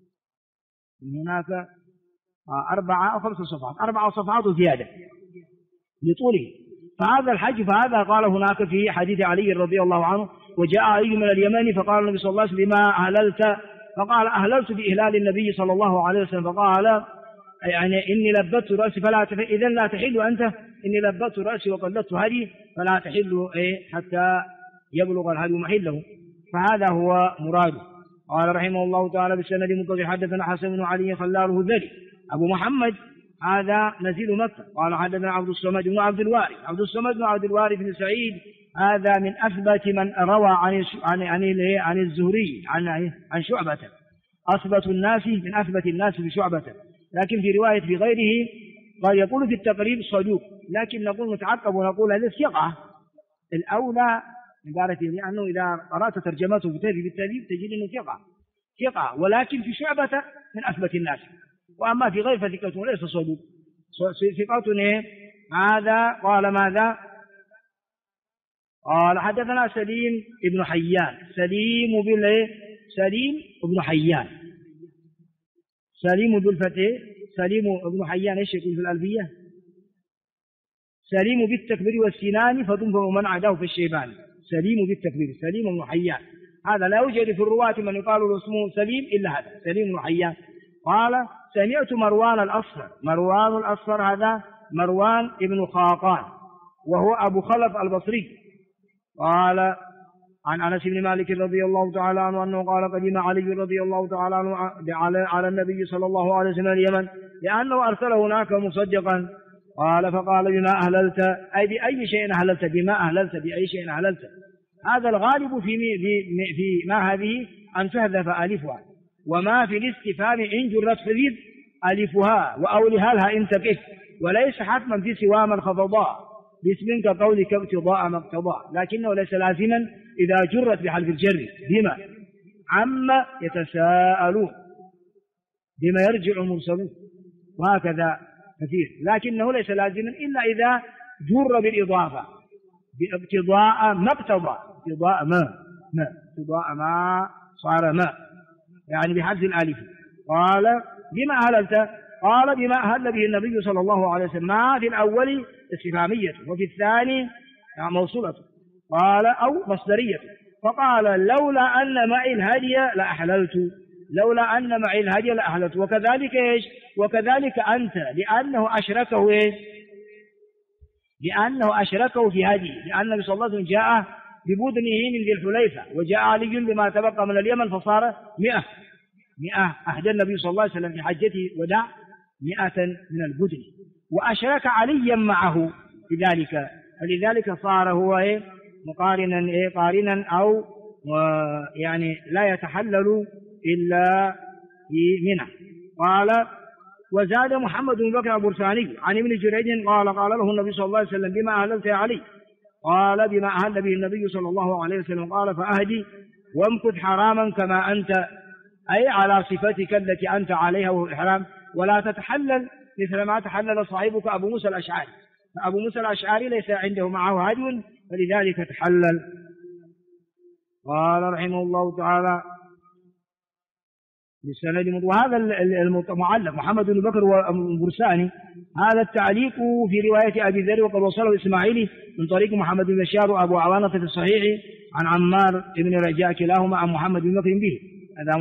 هناك 4 أو 5 صفحات، 4 صفحات زيادة لطوله. فهذا الحج فهذا قال هناك في حديث علي رضي الله عنه وجاء علي من اليمن فقال النبي صلى الله عليه وسلم لما أهللت؟ فقال أهللت بإهلال النبي صلى الله عليه وسلم. فقال يعني إني لبت رأسي إذن لا تحل أنت، إني لبت رأسي وقلدت هدي فلا تحل حتى يبلغ الهدي محله. فهذا هو مراده. قال رحمه الله تعالى بالسند المتصل حدثنا حسن بن علي خلال الذري أبو محمد هذا نزيل مكة. قال حدثنا عبد الصمد بن عبد الوارث بن سعيد هذا من أثبت من روى عن الزهري عن شعبة، أثبت الناس من أثبت الناس بشعبة، لكن في رواية في غيره قال يقول في التقريب صدوق، لكن نقول متعقب ونقول هذا ثقة الأولى عبارة، لأنه إذا قرأت ترجمته بالتالي تجد أنه ثقة، ولكن في شعبة من أثبت الناس، وأما في غير فثقة ليس صدوق، ثقة هذا. قال ماذا؟ قال حدثنا سليم بن حيان، سليم بن حيان، سليم بالفتح، سليم بن حيان ايش يقول في الألفية؟ سليم بالتكبير والسنان فتنفع من عداه في الشيبان. سليم بالتكبير، سليم بن حيان، هذا لا يوجد في الرواة من يقال له اسمه سليم إلا هذا سليم بن حيان. قال سمعت مروان الأصفر هذا مروان ابن خاقان وهو أبو خلف البصري. قال عن أنس بن مالك رضي الله تعالى عنه أنه قال قدم علي رضي الله تعالى عنه على النبي صلى الله عليه وسلم اليمن لأنه أرسله هناك مصدقا. قال فقال بما أهللت؟ أي بأي شيء أهللت؟ بما أهللت بأي شيء أهللت؟ هذا الغالب في ما هذه أن تحذف ألفها، وما في الاستفهام إن جرت حذف ألفها وأولها إن تقف، وليس حتما في سوى من خفضاء باسم كقولك ابتضاء ما اقتضاء، لكنه ليس لازما إذا جرت بحرف الجر. بما عما يتساءلون، بما يرجع المرسلون، وهكذا كثير، لكنه ليس لازما إلا إذا جر بالإضافة بابتضاء ما اقتضى، ابتضاء ما صار ما، يعني بحذف الألف. قال بما أهللت؟ قال بما أهل به النبي صلى الله عليه وسلم، ما في الأول استفهامية وفي الثاني موصولة، قال أو مصدرية. فقال لولا أن معي الهدي لأحللت، وكذلك إيش؟ وكذلك أنت، لأنه أشركه في هدي، لأن النبي صلى الله عليه وسلم جاء ببدنه من ذي الحليفة، وجاء علي بما تبقى من اليمن فصار 100 أهدى النبي صلى الله عليه وسلم في حجته وداع 100 من البدن، وأشرك عليا معه في ذلك، فلذلك صار هو قارنا أو يعني لا يتحلل إلا في منى. قال وزاد محمد بن بكر البرساني عن ابن جريج قال له النبي صلى الله عليه وسلم بما أهللت يا علي؟ قال بما أهل به النبي صلى الله عليه وسلم. قال فأهدي وامكث حراما كما أنت، أي على صفتك التي أنت عليها وهو الإحرام، ولا تتحلل مثل ما تحلل صاحبك أبو موسى الأشعري. فأبو موسى الأشعري ليس عنده معه هدي فلذلك تحلل. قال رحمه الله تعالى بالسند. وهذا المعلق محمد بن بكر والبرساني هذا التعليق في رواية أبي ذر وقد وصله الإسماعيلي من طريق محمد بن بشار وأبو عوانة في الصحيح عن عمار بن رجاء كلاهما عن محمد بن بكر به، هذا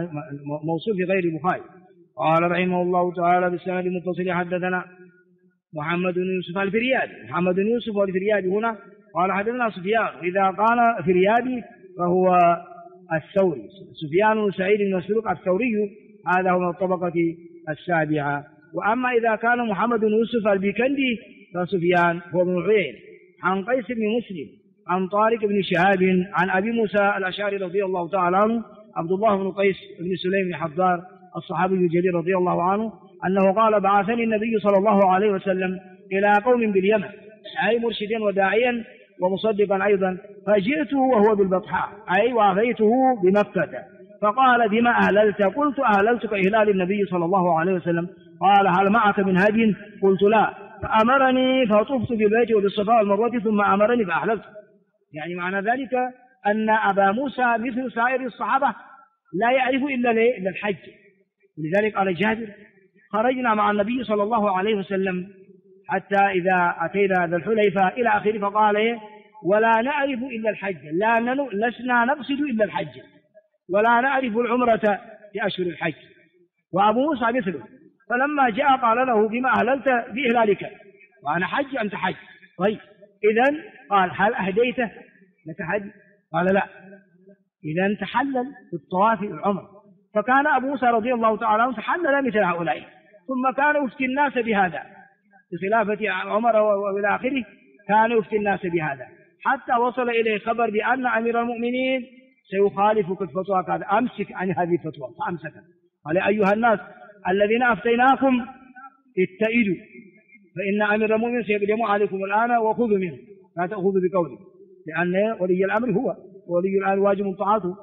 موصول في غير البخاري. قال رحمه الله تعالى بالسند المتصل حدثنا محمد بن يوسف الفريابي. محمد بن يوسف الفريابي هنا قال حدثنا سفيان، إذا قال فريابي فهو الثوري، سفيان بن سعيد بن مسروق الثوري، هذا هو من الطبقة السابعة. وأما إذا كان محمد بن يوسف البيكندي فسفيان هو بن عيينة عن قيس بن مسلم عن طارق بن شهاب عن أبي موسى الأشعري رضي الله تعالى عنه عبد الله بن قيس بن سليم بن حضار الصحابي الجليل رضي الله عنه أنه قال بعثني النبي صلى الله عليه وسلم إلى قوم باليمن، أي مرشدا وداعيا ومصدقا أيضا، فجئته وهو بالبطحاء أي وافيته بمكة، فقال بما أهللت؟ قلت أهللت كإهلال النبي صلى الله عليه وسلم. قال هل معك من هدي؟ قلت لا، فأمرني فطفت بالبيت وبالصفا والمروة ثم أمرني فأهللت. يعني معنى ذلك أن أبا موسى مثل سائر الصحابة لا يعرف إلا الحج. ولذلك قال جابر خرجنا مع النبي صلى الله عليه وسلم حتى إذا أتينا ذا الحليفة إلى آخره، فقال ولا نعرف إلا الحج، لسنا نقصد إلا الحج، ولا نعرف العمرة في أشهر الحج. وأبو موسى مثله، فلما جاء قال له بما أهللت بإهلالك؟ وأنا حج أنت حج. طيب إذن قال هل أهديته لك حج؟ قال لا. إذن تحلل بالطواف العمر. فكان أبو موسى رضي الله تعالى عنه تحلل مثل هؤلاء، ثم كان يفتي الناس بهذا بخلافة عمر وإلى آخره، كان يفتي الناس بهذا حتى وصل إليه خبر بأن أمير المؤمنين سيخالفك الفتوى كذا، أمسك عن هذه الفتوى. فأمسك قال أيها الناس الذين أفتيناكم اتئدوا، فإن أمير المؤمنين سيقدم عليكم الآن وخذوا منه، لا تأخذوا بقوله، لأن ولي الأمر هو ولي الأمر واجب طاعته،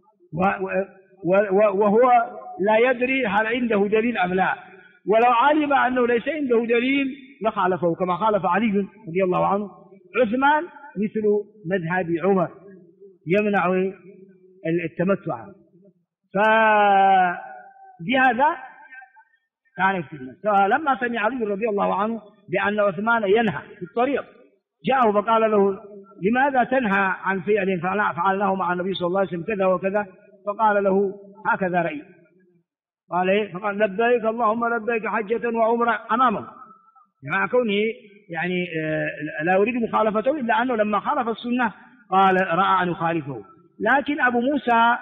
وهو لا يدري هل عنده دليل أم لا، ولو علم أنه ليس عنده دليل لخالفه كما خالف علي رضي الله عنه. عثمان مثل مذهب عمر يمنع التمتع، فبهذا كان يفتي الناس. فلما سمع علي رضي الله عنه بأن عثمان ينهى في الطريق جاءه فقال له لماذا تنهى عن فعل فعلناه مع النبي صلى الله عليه وسلم كذا وكذا؟ فقال له هكذا رأيي. قال إيه؟ فقال لبيك اللهم لبيك حجة وعمرة أمامه، مع كونه يعني لا يريد مخالفته، إلا أنه لما خالف السنة قال رأى أن يخالفه. لكن أبو موسى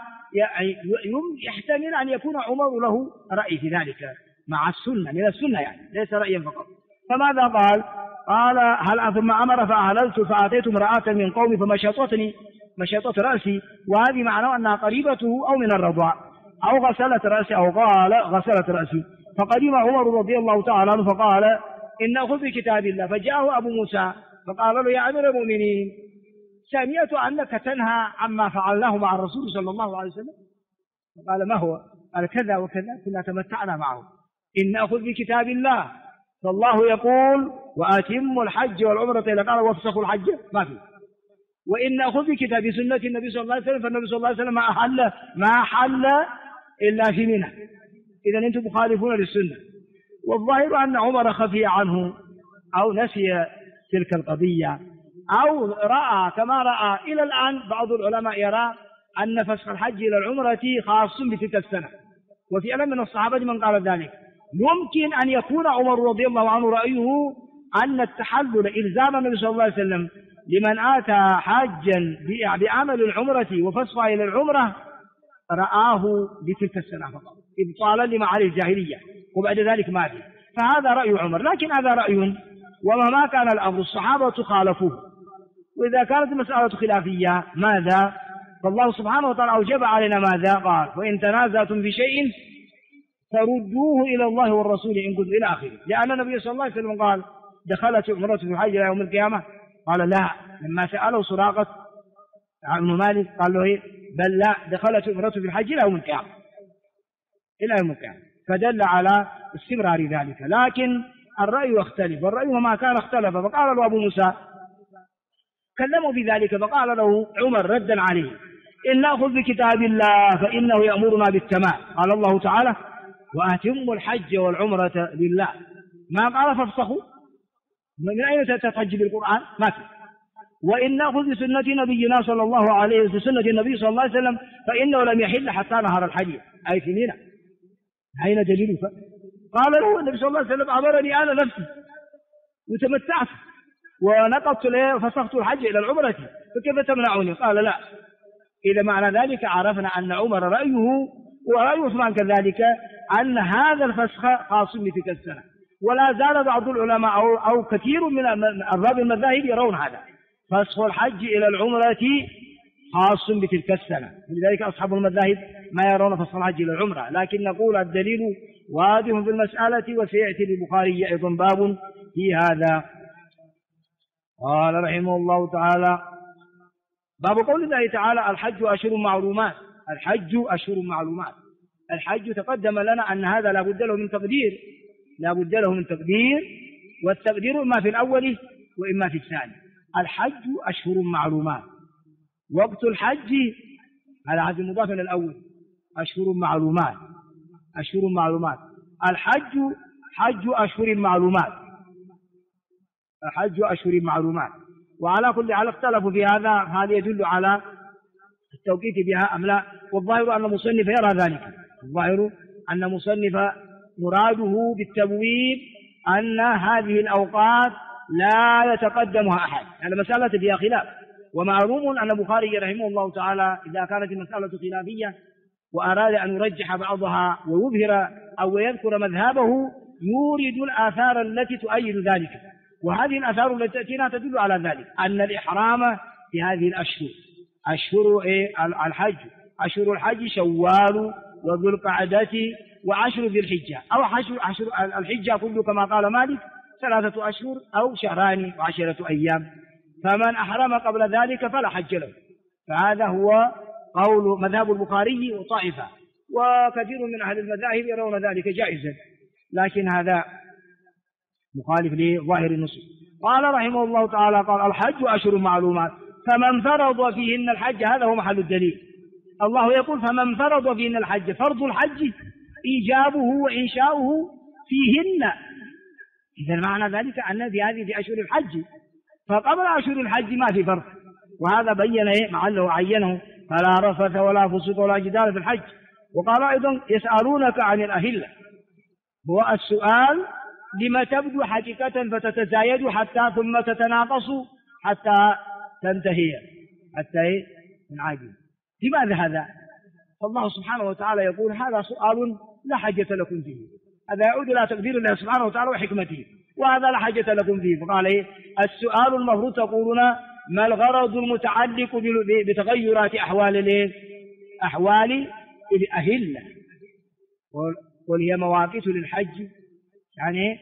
يحتمل أن يكون عمر له رأي في ذلك مع السنة، من السنة يعني ليس رأيا فقط. فماذا قال؟ قال هل ثم أمر فأهللت فأتيت امرأة من قومي فمشطتني مشطت رأسي، وهذه معناه أنها قريبته أو من الرضاع، أو غسلت رأسي، أو قال غسلت رأسي. فقدم عمر رضي الله تعالى عنه فقال إن أخذ بكتاب الله. فجاءه أبو موسى فقال له يا أمير المؤمنين سمعت أنك تنهى عما فعلناه مع الرسول صلى الله عليه وسلم. فقال ما هو؟ قال كذا وكذا كنا تمتعنا معه. إن أخذ بكتاب الله، فالله يقول وأتموا الحج والعمرة إلى قال وافسخوا الحج، ما في. وإن أخذ بكتاب سنة النبي صلى الله عليه وسلم، فالنبي صلى الله عليه وسلم ما حل إلا في منى. إذن أنتم مخالفون للسنة. والظاهر أن عمر خفي عنه أو نسي تلك القضية، أو رأى كما رأى إلى الآن بعض العلماء يرى أن فسخ الحج إلى العمرة خاص بتلك السنة، وفعلا من الصحابة من قال ذلك. يمكن أن يكون عمر رضي الله عنه رأيه أن التحلل إلزام النبي صلى الله عليه وسلم لمن آتى حاجا بعمل العمرة وفسخها إلى العمرة رآه بتلك السنة فقط إبطالا لما عليه الجاهلية، وبعد ذلك ما فيه. فهذا رأي عمر، لكن هذا رأي وما كان الأمر الصحابة خالفوه. وإذا كانت المسألة خلافية ماذا؟ فالله سبحانه وتعالى أوجب علينا ماذا؟ قال وإن تنازعتم في شيء فردوه إلى الله والرسول إن كنتم إلى آخره. لأن النبي صلى الله عليه وسلم قال دخلت عمرة في الحج إلى يوم القيامة؟ قال لا. لما سأله سراقة بن مالك قال له بل لا، دخلت عمرة في الحج إلى يوم القيامة، إلى يوم القيامة، فدل على استمرار ذلك. لكن الرأي يختلف، والرأي وما كان اختلف. فقال له أبو موسى كلموا بذلك، فقال له عمر ردا عليه: إن نأخذ بكتاب الله فإنه يأمرنا بالتمام. قال الله تعالى: وأتموا الحج والعمرة لله. ما قال فافسخوا. من أين تتحج بالقرآن؟ ما في. وإن نأخذ بسنة نبينا صلى الله عليه وسلم، سنة النبي صلى الله عليه وسلم، فإنه لم يحل حتى نهر الحديث، أي في منى. أين دليلك؟ قال له النبي صلى الله عليه وسلم: أمرني أنا نفسي وتمتعت ونقضت فسخت الحج إلى العمرة، فكيف تمنعني؟ قال: لا. إذا معنى ذلك عرفنا أن عمر رأيه ورأي عثمان كذلك أن هذا الفسخ خاص بتلك السنة، ولا زال بعض العلماء أو كثير من أرباب المذاهب يرون هذا، فسخ الحج إلى العمرة خاص بتلك السنة. لذلك أصحاب المذاهب ما يرون فسخ الحج إلى العمرة، لكن نقول الدليل واضح في المسألة، وسيأتي للبخاري أيضا باب في هذا. قال رحمه الله تعالى: باب قول الله تعالى: الحج أشهر معلومات. الحج أشهر معلومات. الحج تقدم لنا أن هذا لا بد له من تقدير، لا بد له من تقدير، والتقدير إما في الأول وإما في الثاني. الحج أشهر معلومات. وقت الحج على هذا المضاف إلى الأول، أشهر معلومات، أشهر معلومات. الحج حج أشهر معلومات، الحج أشهر معلومات. وعلى كل حال اختلفوا في هذا يدل على التوقيت بها أم لا، والظاهر أن المصنف يرى ذلك، الظاهر أن المصنف مراده بالتبويب أن هذه الأوقات لا يتقدمها أحد، يعني مسألة فيها خلاف. ومعلوم أن البخاري رحمه الله تعالى إذا كانت المسألة خلافية وأراد أن يرجح بعضها ويظهر أو يذكر مذهبه يورد الآثار التي تؤيد ذلك، وهذه الآثار التي تأتينا تدل على ذلك، أن الإحرام في هذه الأشهر، أشهر الحج، أشهر الحج شوال وذو القعدة وعشر ذي الحجة، أو عشر الحجة كله كما قال مالك 3 أشهر أو شهران و10 أيام، فمن أحرم قبل ذلك فلا حج له. فهذا هو قول مذهب البخاري وطائفة، وكثير من أهل المذاهب يرون ذلك جائزا، لكن هذا مخالف لظاهر النصوص. قال رحمه الله تعالى: قال: الحج أشهر معلومات فمن فرض فيهن الحج. هذا هو محل الدليل. الله يقول: فمن فرض فيهن الحج. فرض الحج إيجابه وإنشاؤه فيهن. إذا معنى ذلك أن في هذه أشهر الحج، فقبل أشهر الحج ما في فرض، وهذا بين محله عينه: فلا رفث ولا فسوق ولا جدال في الحج. وقال أيضا: يسألونك عن الأهلة. هو السؤال لما تبدو حقيقة فتتزايد حتى ثم تتناقص حتى تنتهي، حتى تنعجل. لماذا هذا؟ فالله سبحانه وتعالى يقول: هذا سؤال لا حاجة لكم فيه. هذا يعود إلى تقدير الله سبحانه وتعالى وحكمته، وهذا لا حاجة لكم فيه. فقال: السؤال المفروض تقولون: ما الغرض المتعلق بتغيرات أحوال الأهلة؟ قل هي مواقيت للحج، يعني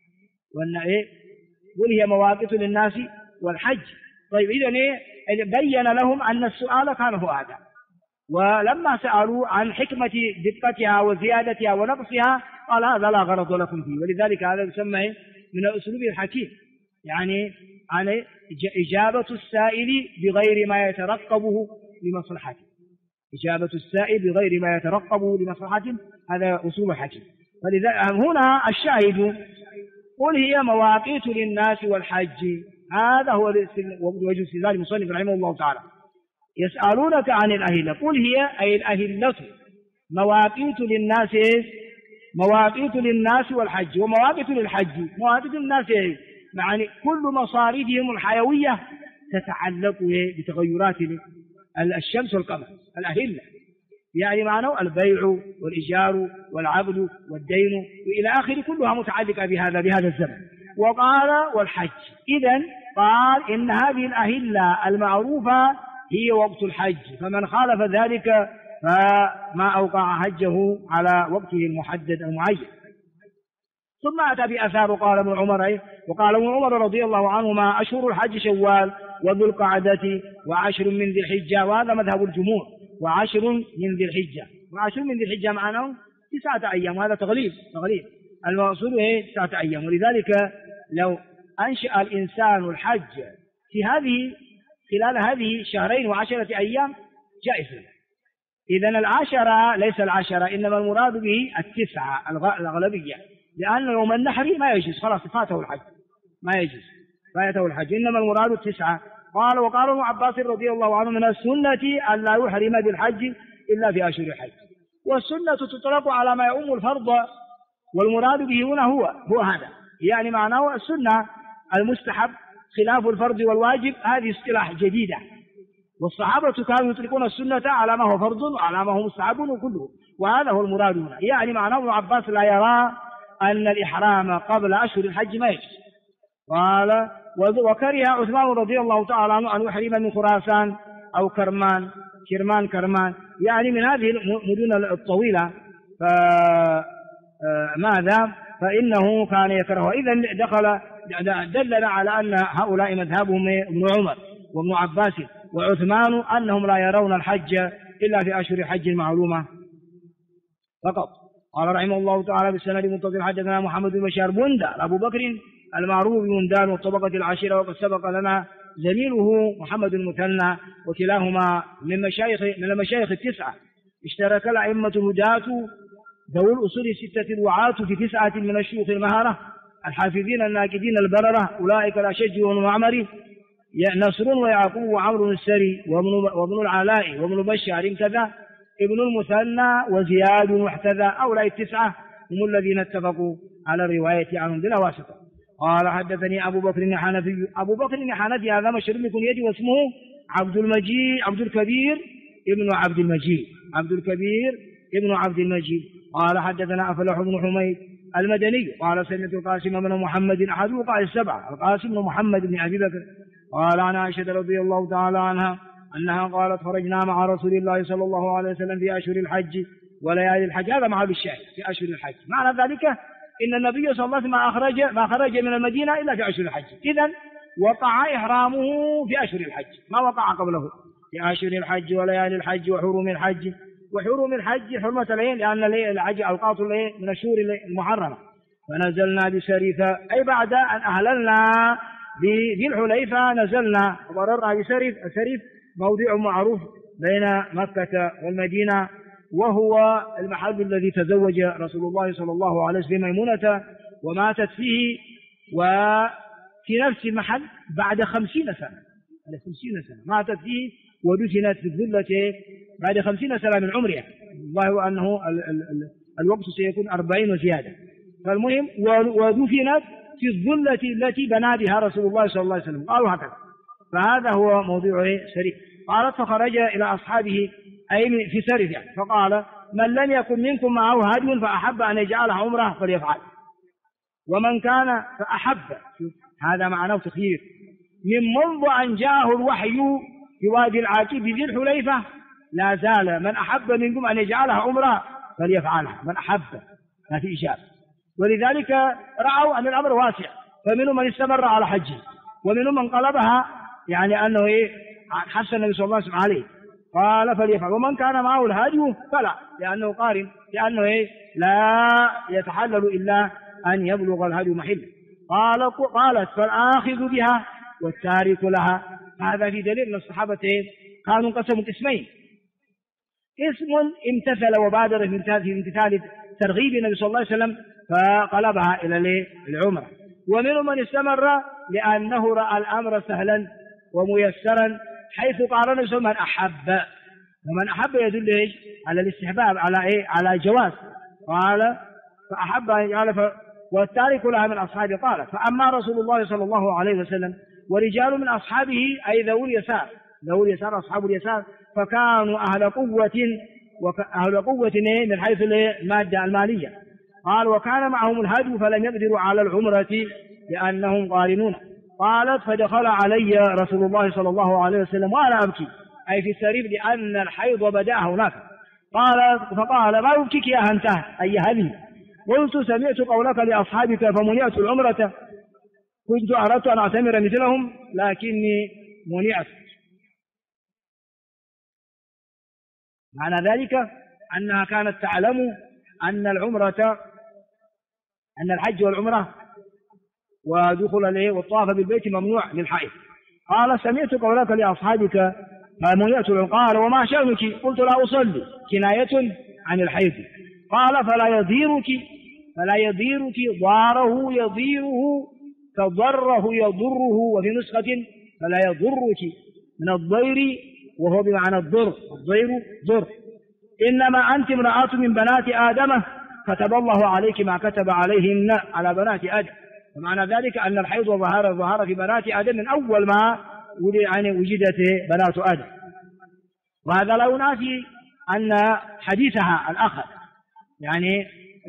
قل هي مواقيت للناس والحج. طيب إذن بين لهم أن السؤال كان هو هذا، ولما سألوا عن حكمة دقتها وزيادتها ونقصها قال: هذا لا غرض لكم فيه. ولذلك هذا يسمى من الأسلوب الحكيم، يعني عن إجابة السائل بغير ما يترقبه لمصلحته، إجابة السائل بغير ما يترقبه لمصلحته، هذا أسلوب حكيم. فلذلك هنا الشاهد: قل هي مواقيت للناس والحج. هذا هو وجه استدلال المصنف رحمه الله تعالى. يسألونك عن الأهلة، قل هي أي الأهلة مواقيت للناس، مواقيت للناس والحج. ومواقيت للحج مواقيت للناس يعني كل مصاريفهم الحيوية تتعلق بتغيرات الشمس والقمر، الأهلة يعني معناه البيع والإيجار والعقد والدين وإلى آخره، كلها متعلقة بهذا الزمن. وقال: والحج. إذن قال إن هذه الأهلة المعروفة هي وقت الحج، فمن خالف ذلك فما أوقع حجه على وقته المحدد المعين. ثم أتى بأثار قال ابن عمر، وقال ابن عمر رضي الله عنهما: أشهر الحج شوال وذو القعدة وعشر من ذي الحجة. وهذا مذهب الجمهور، وعشر من ذي الحجة. وعشر من ذي الحجة معناه 9 أيام، وهذا تغليب المقصود هي 9 أيام. ولذلك لو أنشأ الإنسان الحج خلال هذه 2 و10 أيام جائز. إذن 10 ليس 10، إنما المراد به 9 الأغلبية، لأن يوم النحر ما يجوز، خلاص فاته الحج، ما يجوز، فاته الحج، إنما المراد 9. قال وقال ابن عباس رضي الله عنه: من السنة أن لا يحرم بالحج إلا في أشهر الحج. والسنة تطلق على ما يؤم الفرض، والمراد به هنا هو هذا، يعني معناه السنة المستحب خلاف الفرض والواجب. هذه اصطلاح جديدة، والصحابة كانوا يطلقون السنة على ما هو فرض وعلى ما هو مستحب وكله، وهذا هو المراد هنا. يعني معناه ابن عباس لا يرى أن الإحرام قبل أشهر الحج ما يجوز. قال وكره عثمان رضي الله تعالى عنه أن يحرم من خراسان أو كرمان، يعني من هذه المدن الطويلة، فماذا؟ فإنه كان يكره. إذن دلنا على أن هؤلاء مذهبهم ابن عمر وابن عباس وعثمان أنهم لا يرون الحج إلا في أشهر الحج المعلومة فقط. قال رحمه الله تعالى بالسند المتصل: حدثنا محمد بن بشار بندار أبو بكر المعروف بمندان والطبقة العاشرة، وقد سبق لنا زميله محمد المثنى، وكلاهما من المشايخ 9. اشترك الأئمة الهداة ذوي الأصول 6 الوعاة في 9 من الشيوخ المهرة الحافظين الناكدين البررة، أولئك الأشج والمعمري نصر ويعقوب وعمرو السري وابن العلاء وابن بشار كذا، ابن المثنى وزياد محتذى. هؤلاء 9 هم الذين اتفقوا على الرواية عنهم بلا واسطة. قال حدثني أبو بكر الحنفي. أبو بكر الحنفي هذا مشهور بكنيته واسمه عبد الكبير ابن عبد المجيد. قال حدثنا أفلح بن حميد المدني قال سمعت القاسم بن محمد أحد وقع 7 القاسم بن محمد بن أبي بكر. قال عن عائشة رضي الله تعالى عنها أنها قالت: خرجنا مع رسول الله صلى الله عليه وسلم في أشهر الحج وليالي الحج. هذا محل الشاهد في أشهر الحج. معنى ذلك إن النبي صلى الله عليه وسلم ما خرج من المدينة إلا في أشهر الحج. إذن وقع إحرامه في أشهر الحج، ما وقع قبله، في أشهر الحج وليالي الحج وحرم الحج. وحرم الحج حرمة العين، لأن الحج أوقات من الشهور المحرمة. فنزلنا بسريفة، أي بعد أن أهللنا بذي الحليفة نزلنا ومررنا بسريف. السريف موضع معروف بين مكة والمدينة، وهو المحل الذي تزوج رسول الله صلى الله عليه وسلم ميمونة وماتت فيه، وفي نفس المحل بعد 50 سنة ماتت فيه ودفنت في الذلة بعد 50 سنة من عمرها. الله أنه الوقت سيكون 40 وزيادة. فالمهم ودفنت في الذلة التي بنى بها رسول الله صلى الله عليه وسلم. قالوا هكذا. فهذا هو موضوع سريف. قالت: فخرج إلى أصحابه، أي في سرف يعني، فقال: من لم يكن منكم معه هدي فأحب أن يجعل عمره فليفعل، ومن كان فأحب. هذا معناه تخيير. من منذ أن جاءه الوحي في وادي العاكف ذي الحليفة لا زال من أحب منكم أن يجعلها عمره فليفعلها، من أحب، ما في إجابة. ولذلك رأوا أن الأمر واسع، فمنهم من استمر على حجه، ومنهم من قلبها، يعني أنه حث النبي صلى الله عليه وسلم عليه، قال فليفعل. ومن كان معه الهدي فلا، لأنه قارن، لأنه لا يتحلل إلا أن يبلغ الهدي محله. قالت: فالآخذ بها والتارك لها. هذا في دليل أن الصحابة كانوا قسموا قسمين: اسم امتثل وبادر في امتثال ترغيب النبي صلى الله عليه وسلم فقلبها إلى العمرة، ومنهم من استمر لأنه رأى الأمر سهلا وميسرا، حيث قال النبي صلى الله عليه وسلم: من أحب. ومن أحب يدل على الاستحباب، على جواز. قال: فأحب أن يجعل والتارك لها من أصحابه. قال: فأما رسول الله صلى الله عليه وسلم ورجال من أصحابه، أي ذوي اليسار أصحاب اليسار، فكانوا أهل قوة من حيث المادة المالية. قال: وكان معهم الهدي فلم يقدروا على العمرة لأنهم قارنون. قالت: فدخل علي رسول الله صلى الله عليه وسلم وأنا أبكي، أي في السرير، لأن الحيض بدأ هناك. فقال: ما يبكيك يا هنته، أي هذه؟ قلت: سمعت قولك لأصحابك فمنعت العمرة، كنت أردت أن أعتمر مثلهم لكني منعت. معنى ذلك أنها كانت تعلم أن الحج والعمرة ودخول والطواف بالبيت ممنوع للحائض، قال سمعت قولك لأصحابك فمنعت. قال وما شأنك؟ قلت لا أصلي، كناية عن الحيض. قال فلا يضيرك ضاره يضيره كضره يضره، وفي نسخة فلا يضرك من الضير، وهو بمعنى الضر، الضير ضر. إنما أنت امرأة من بنات آدم كتب الله عليك ما كتب عليهن على بنات آدم. ومعنى ذلك أن الحيض ظهر في بنات آدم من أول ما وجدت بنات آدم. وهذا لا ينافي أن حديثها الآخر يعني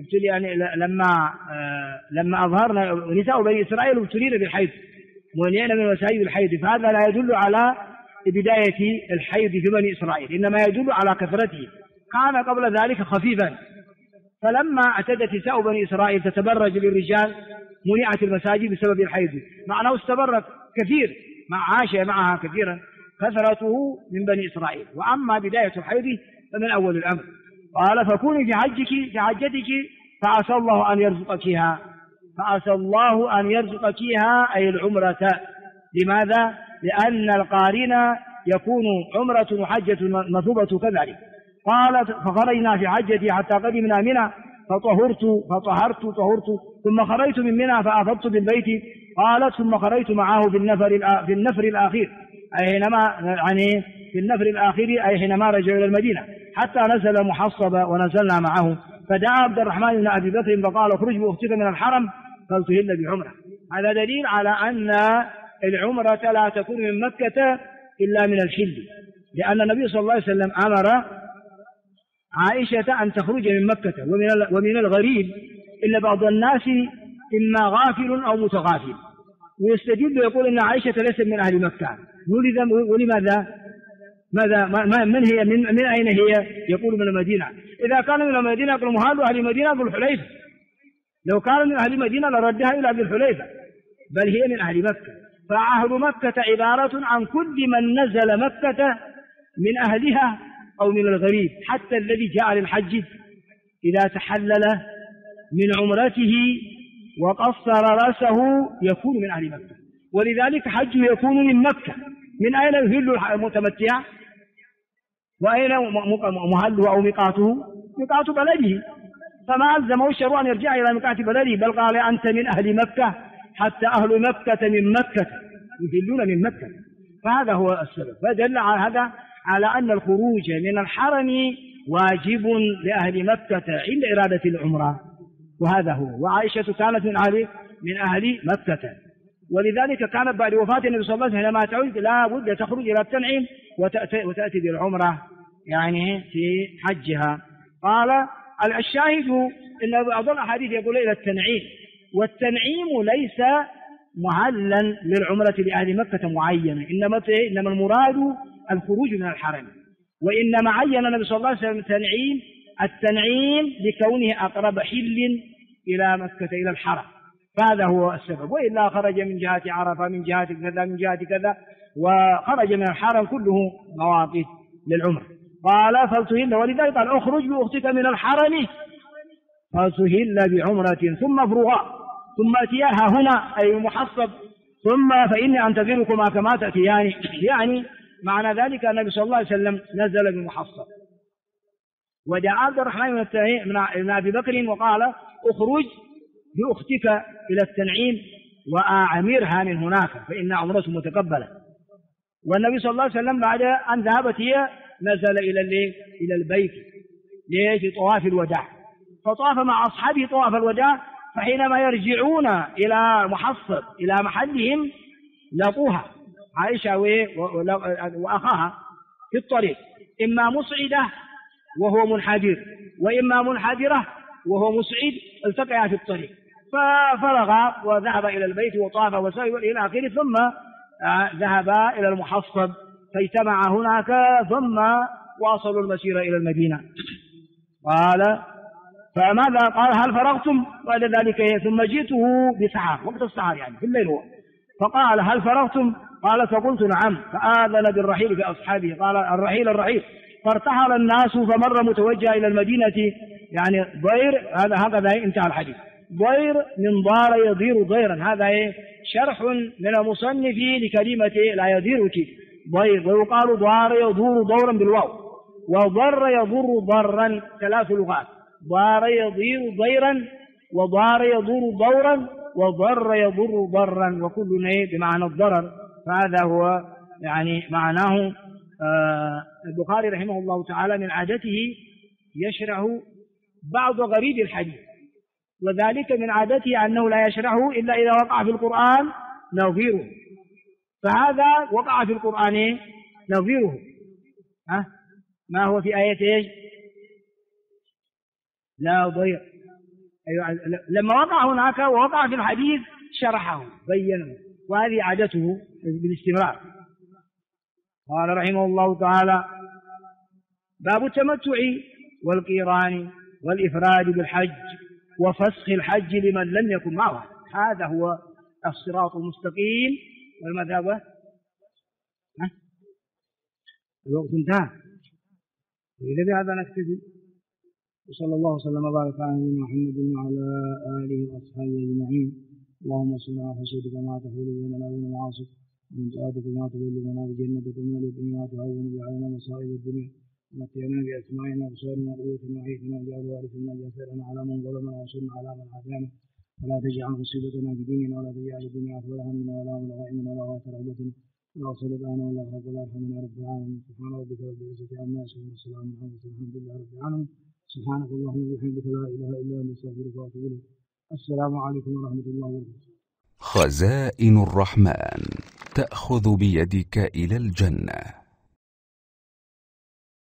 لما أظهرنا نساء بني إسرائيل ابتلين بالحيض منعن من مساجد الحيض، فهذا لا يدل على بداية الحيض في بني إسرائيل، إنما يدل على كثرته. كان قبل ذلك خفيفا، فلما اعتدت نساء بني إسرائيل تتبرج للرجال منعت المساجد بسبب الحيض، معناه استمرت كثير عاش معها كثيرا كثرته من بني إسرائيل. وأما بداية الحيض فمن أول الأمر. قال فكوني في حجتك فعسى الله أن يرزقكيها أي العمرة. لماذا؟ لأن القارن يكون عمرة وحجة مثوبة كذلك. قال فخرجنا في حجتي حتى قدمنا منى فطهرت ثم خرجت من منى فأفضت بالبيت. قالت ثم خرجت معه في النفر الأخير أي حينما رجعوا إلى المدينة حتى نزل محصبا ونزلنا معه. فدعا عبد الرحمن بن أبي بكر فقال اخرج بأختك من الحرم فلتهل بعمرة. هذا دليل على أن العمرة لا تكون من مكة إلا من الحل، لأن النبي صلى الله عليه وسلم أمر عائشة أن تخرج من مكة ومن الغريب إلا بعض الناس إما غافل أو متغافل، ويستدل يقول إن عائشة ليست من أهل مكة. ولماذا؟ من هي؟ من أين هي؟ يقول من المدينة. إذا كان من المدينة يقول مهال أهل المدينة يقول الحليفة، لو كان من أهل المدينة لردها إلى ابن الحليفة، بل هي من أهل مكة. فأهل مكة عبارة عن كل من نزل مكة من أهلها أو من الغريب، حتى الذي جاء للحج إذا تحلل من عمرته وقصر رأسه يكون من أهل مكة، ولذلك حجه يكون من مكة. من أين يهل المتمتع؟ وأين مهله أو ميقاته؟ ميقات بلده، فما ألزمه الشرع أن يرجع إلى ميقات بلده، بل قال أنت من أهل مكة حتى أهل مكة من مكة يهلون من مكة. فهذا هو السبب. فدل على هذا على أن الخروج من الحرم واجب لأهل مكة عند إرادة العمرة، وهذا هو. وعائشة كانت من أهل مكة، ولذلك كانت بعد وفاة النبي صلى الله عليه وسلم لما تعود لا بد تخرج إلى التنعيم وتأتي بالعمرة يعني في حجها. قال الشاهد إن بعض الأحاديث يقول إلى التنعيم، والتنعيم ليس محلا للعمرة لأهل مكة معينة، إنما المراد الخروج من الحرم. وإنما عين النبي صلى الله عليه وسلم التنعيم لكونه أقرب حل إلى مكة إلى الحرم، فهذا هو السبب. وإلا خرج من جهة عرفة من جهة كذا من جهة كذا، وخرج من الحرم كله مواقف للعمر. قال فلتهل، ولذلك قال اخرج بأختك من الحرم فلتهل بعمرة ثم افرغا ثم أتياها هنا أي محصب ثم فإني أنتظركما كما تأتيان. يعني معنى ذلك النبي صلى الله عليه وسلم نزل بمحصب، ودعا عبد الرحمن بن أبي بكر وقال اخرج بأختك إلى التنعيم وأعمرها من هناك فإن عمرته متقبلة. والنبي صلى الله عليه وسلم بعد أن ذهبت هي نزل إلى البيت لطواف الوداع، فطاف مع أصحابه طواف الوداع. فحينما يرجعون إلى محصب إلى محلهم لقوها عائشة وأخاها في الطريق، إما مصعدة وهو منحدر، وإما منحدرة وهو مسعد، التقيا في الطريق. ففرغ وذهب إلى البيت وطاف وسعى إلى آخره، ثم ذهب إلى المحصب فاجتمع هناك ثم واصلوا المسير إلى المدينة. قال فماذا؟ قال هل فرغتم؟ بعد ذلك ثم جئته بسحر وقت السحر يعني في الليل هو، فقال هل فرغتم؟ قال فقلت نعم. فآذن بالرحيل في أصحابه، قال الرحيل. فارتحل الناس فمر متوجه إلى المدينة، يعني ضير، هذا هكذا انتهى الحديث. ضير من ضار يضير ضيرا، هذا شرح من المصنف لكلمة لا يضيرك ضير، ويقال ضار يضور ضورا بالواو، وضر يضر ضرا، 3 لغات، ضار يضير ضيرا، وضار يضر ضورا، وضر يضر ضرا، وكل بمعنى الضرر. فهذا هو يعني معناه. البخاري رحمه الله تعالى من عادته يشرح بعض غريب الحديث، وذلك من عادته أنه لا يشرحه إلا إذا وقع في القرآن نظيره، فهذا وقع في القرآن نظيره. ما هو في آية لا ضير، أيوة، لما وقع هناك ووقع في الحديث شرحه بينه، وهذه عادته بالاستمرار. قال رحمه الله تعالى: باب التمتع والقيران والإفراد بالحج وفسخ الحج لمن لم يكن معه. هذا هو الصراط المستقيم والمذهب. الوقت انتهى، إذا بهذا نكتفي، وصلى الله وسلم وبارك على نبينا محمد وعلى آله وأصحابه أجمعين. اللهم صل على خشيتك ما تحول بيننا وبين معاصيك، ومن طاعتك ما تبلغنا بجنتك، ومن اليقين ما تهون به علينا مصائب الدنيا، ومتعنا بأسماعنا وأبصارنا وقوتنا وحيثنا واجعل الوارث منا، جسرنا على من ظلمنا وانصرنا على من عادانا، ولا تجعل مصيبتنا في ديننا، ولا تجعل الدنيا أكبر همنا ولا مبلغ علمنا ولا غاية رغبتنا، ولا سلطان ولا خلق ولا ارحمنا يا رب العالمين. سبحان ربك رب العزة عما يصفون، والسلام على المرسلين، الحمد لله رب العالمين. سبحانك اللهم وبحمدك، لا إله إلا أنت، أستغفرك وأتوب إليك. السلام عليكم ورحمة الله وبركاته. خزائن الرحمن تأخذ بيدك إلى الجنة.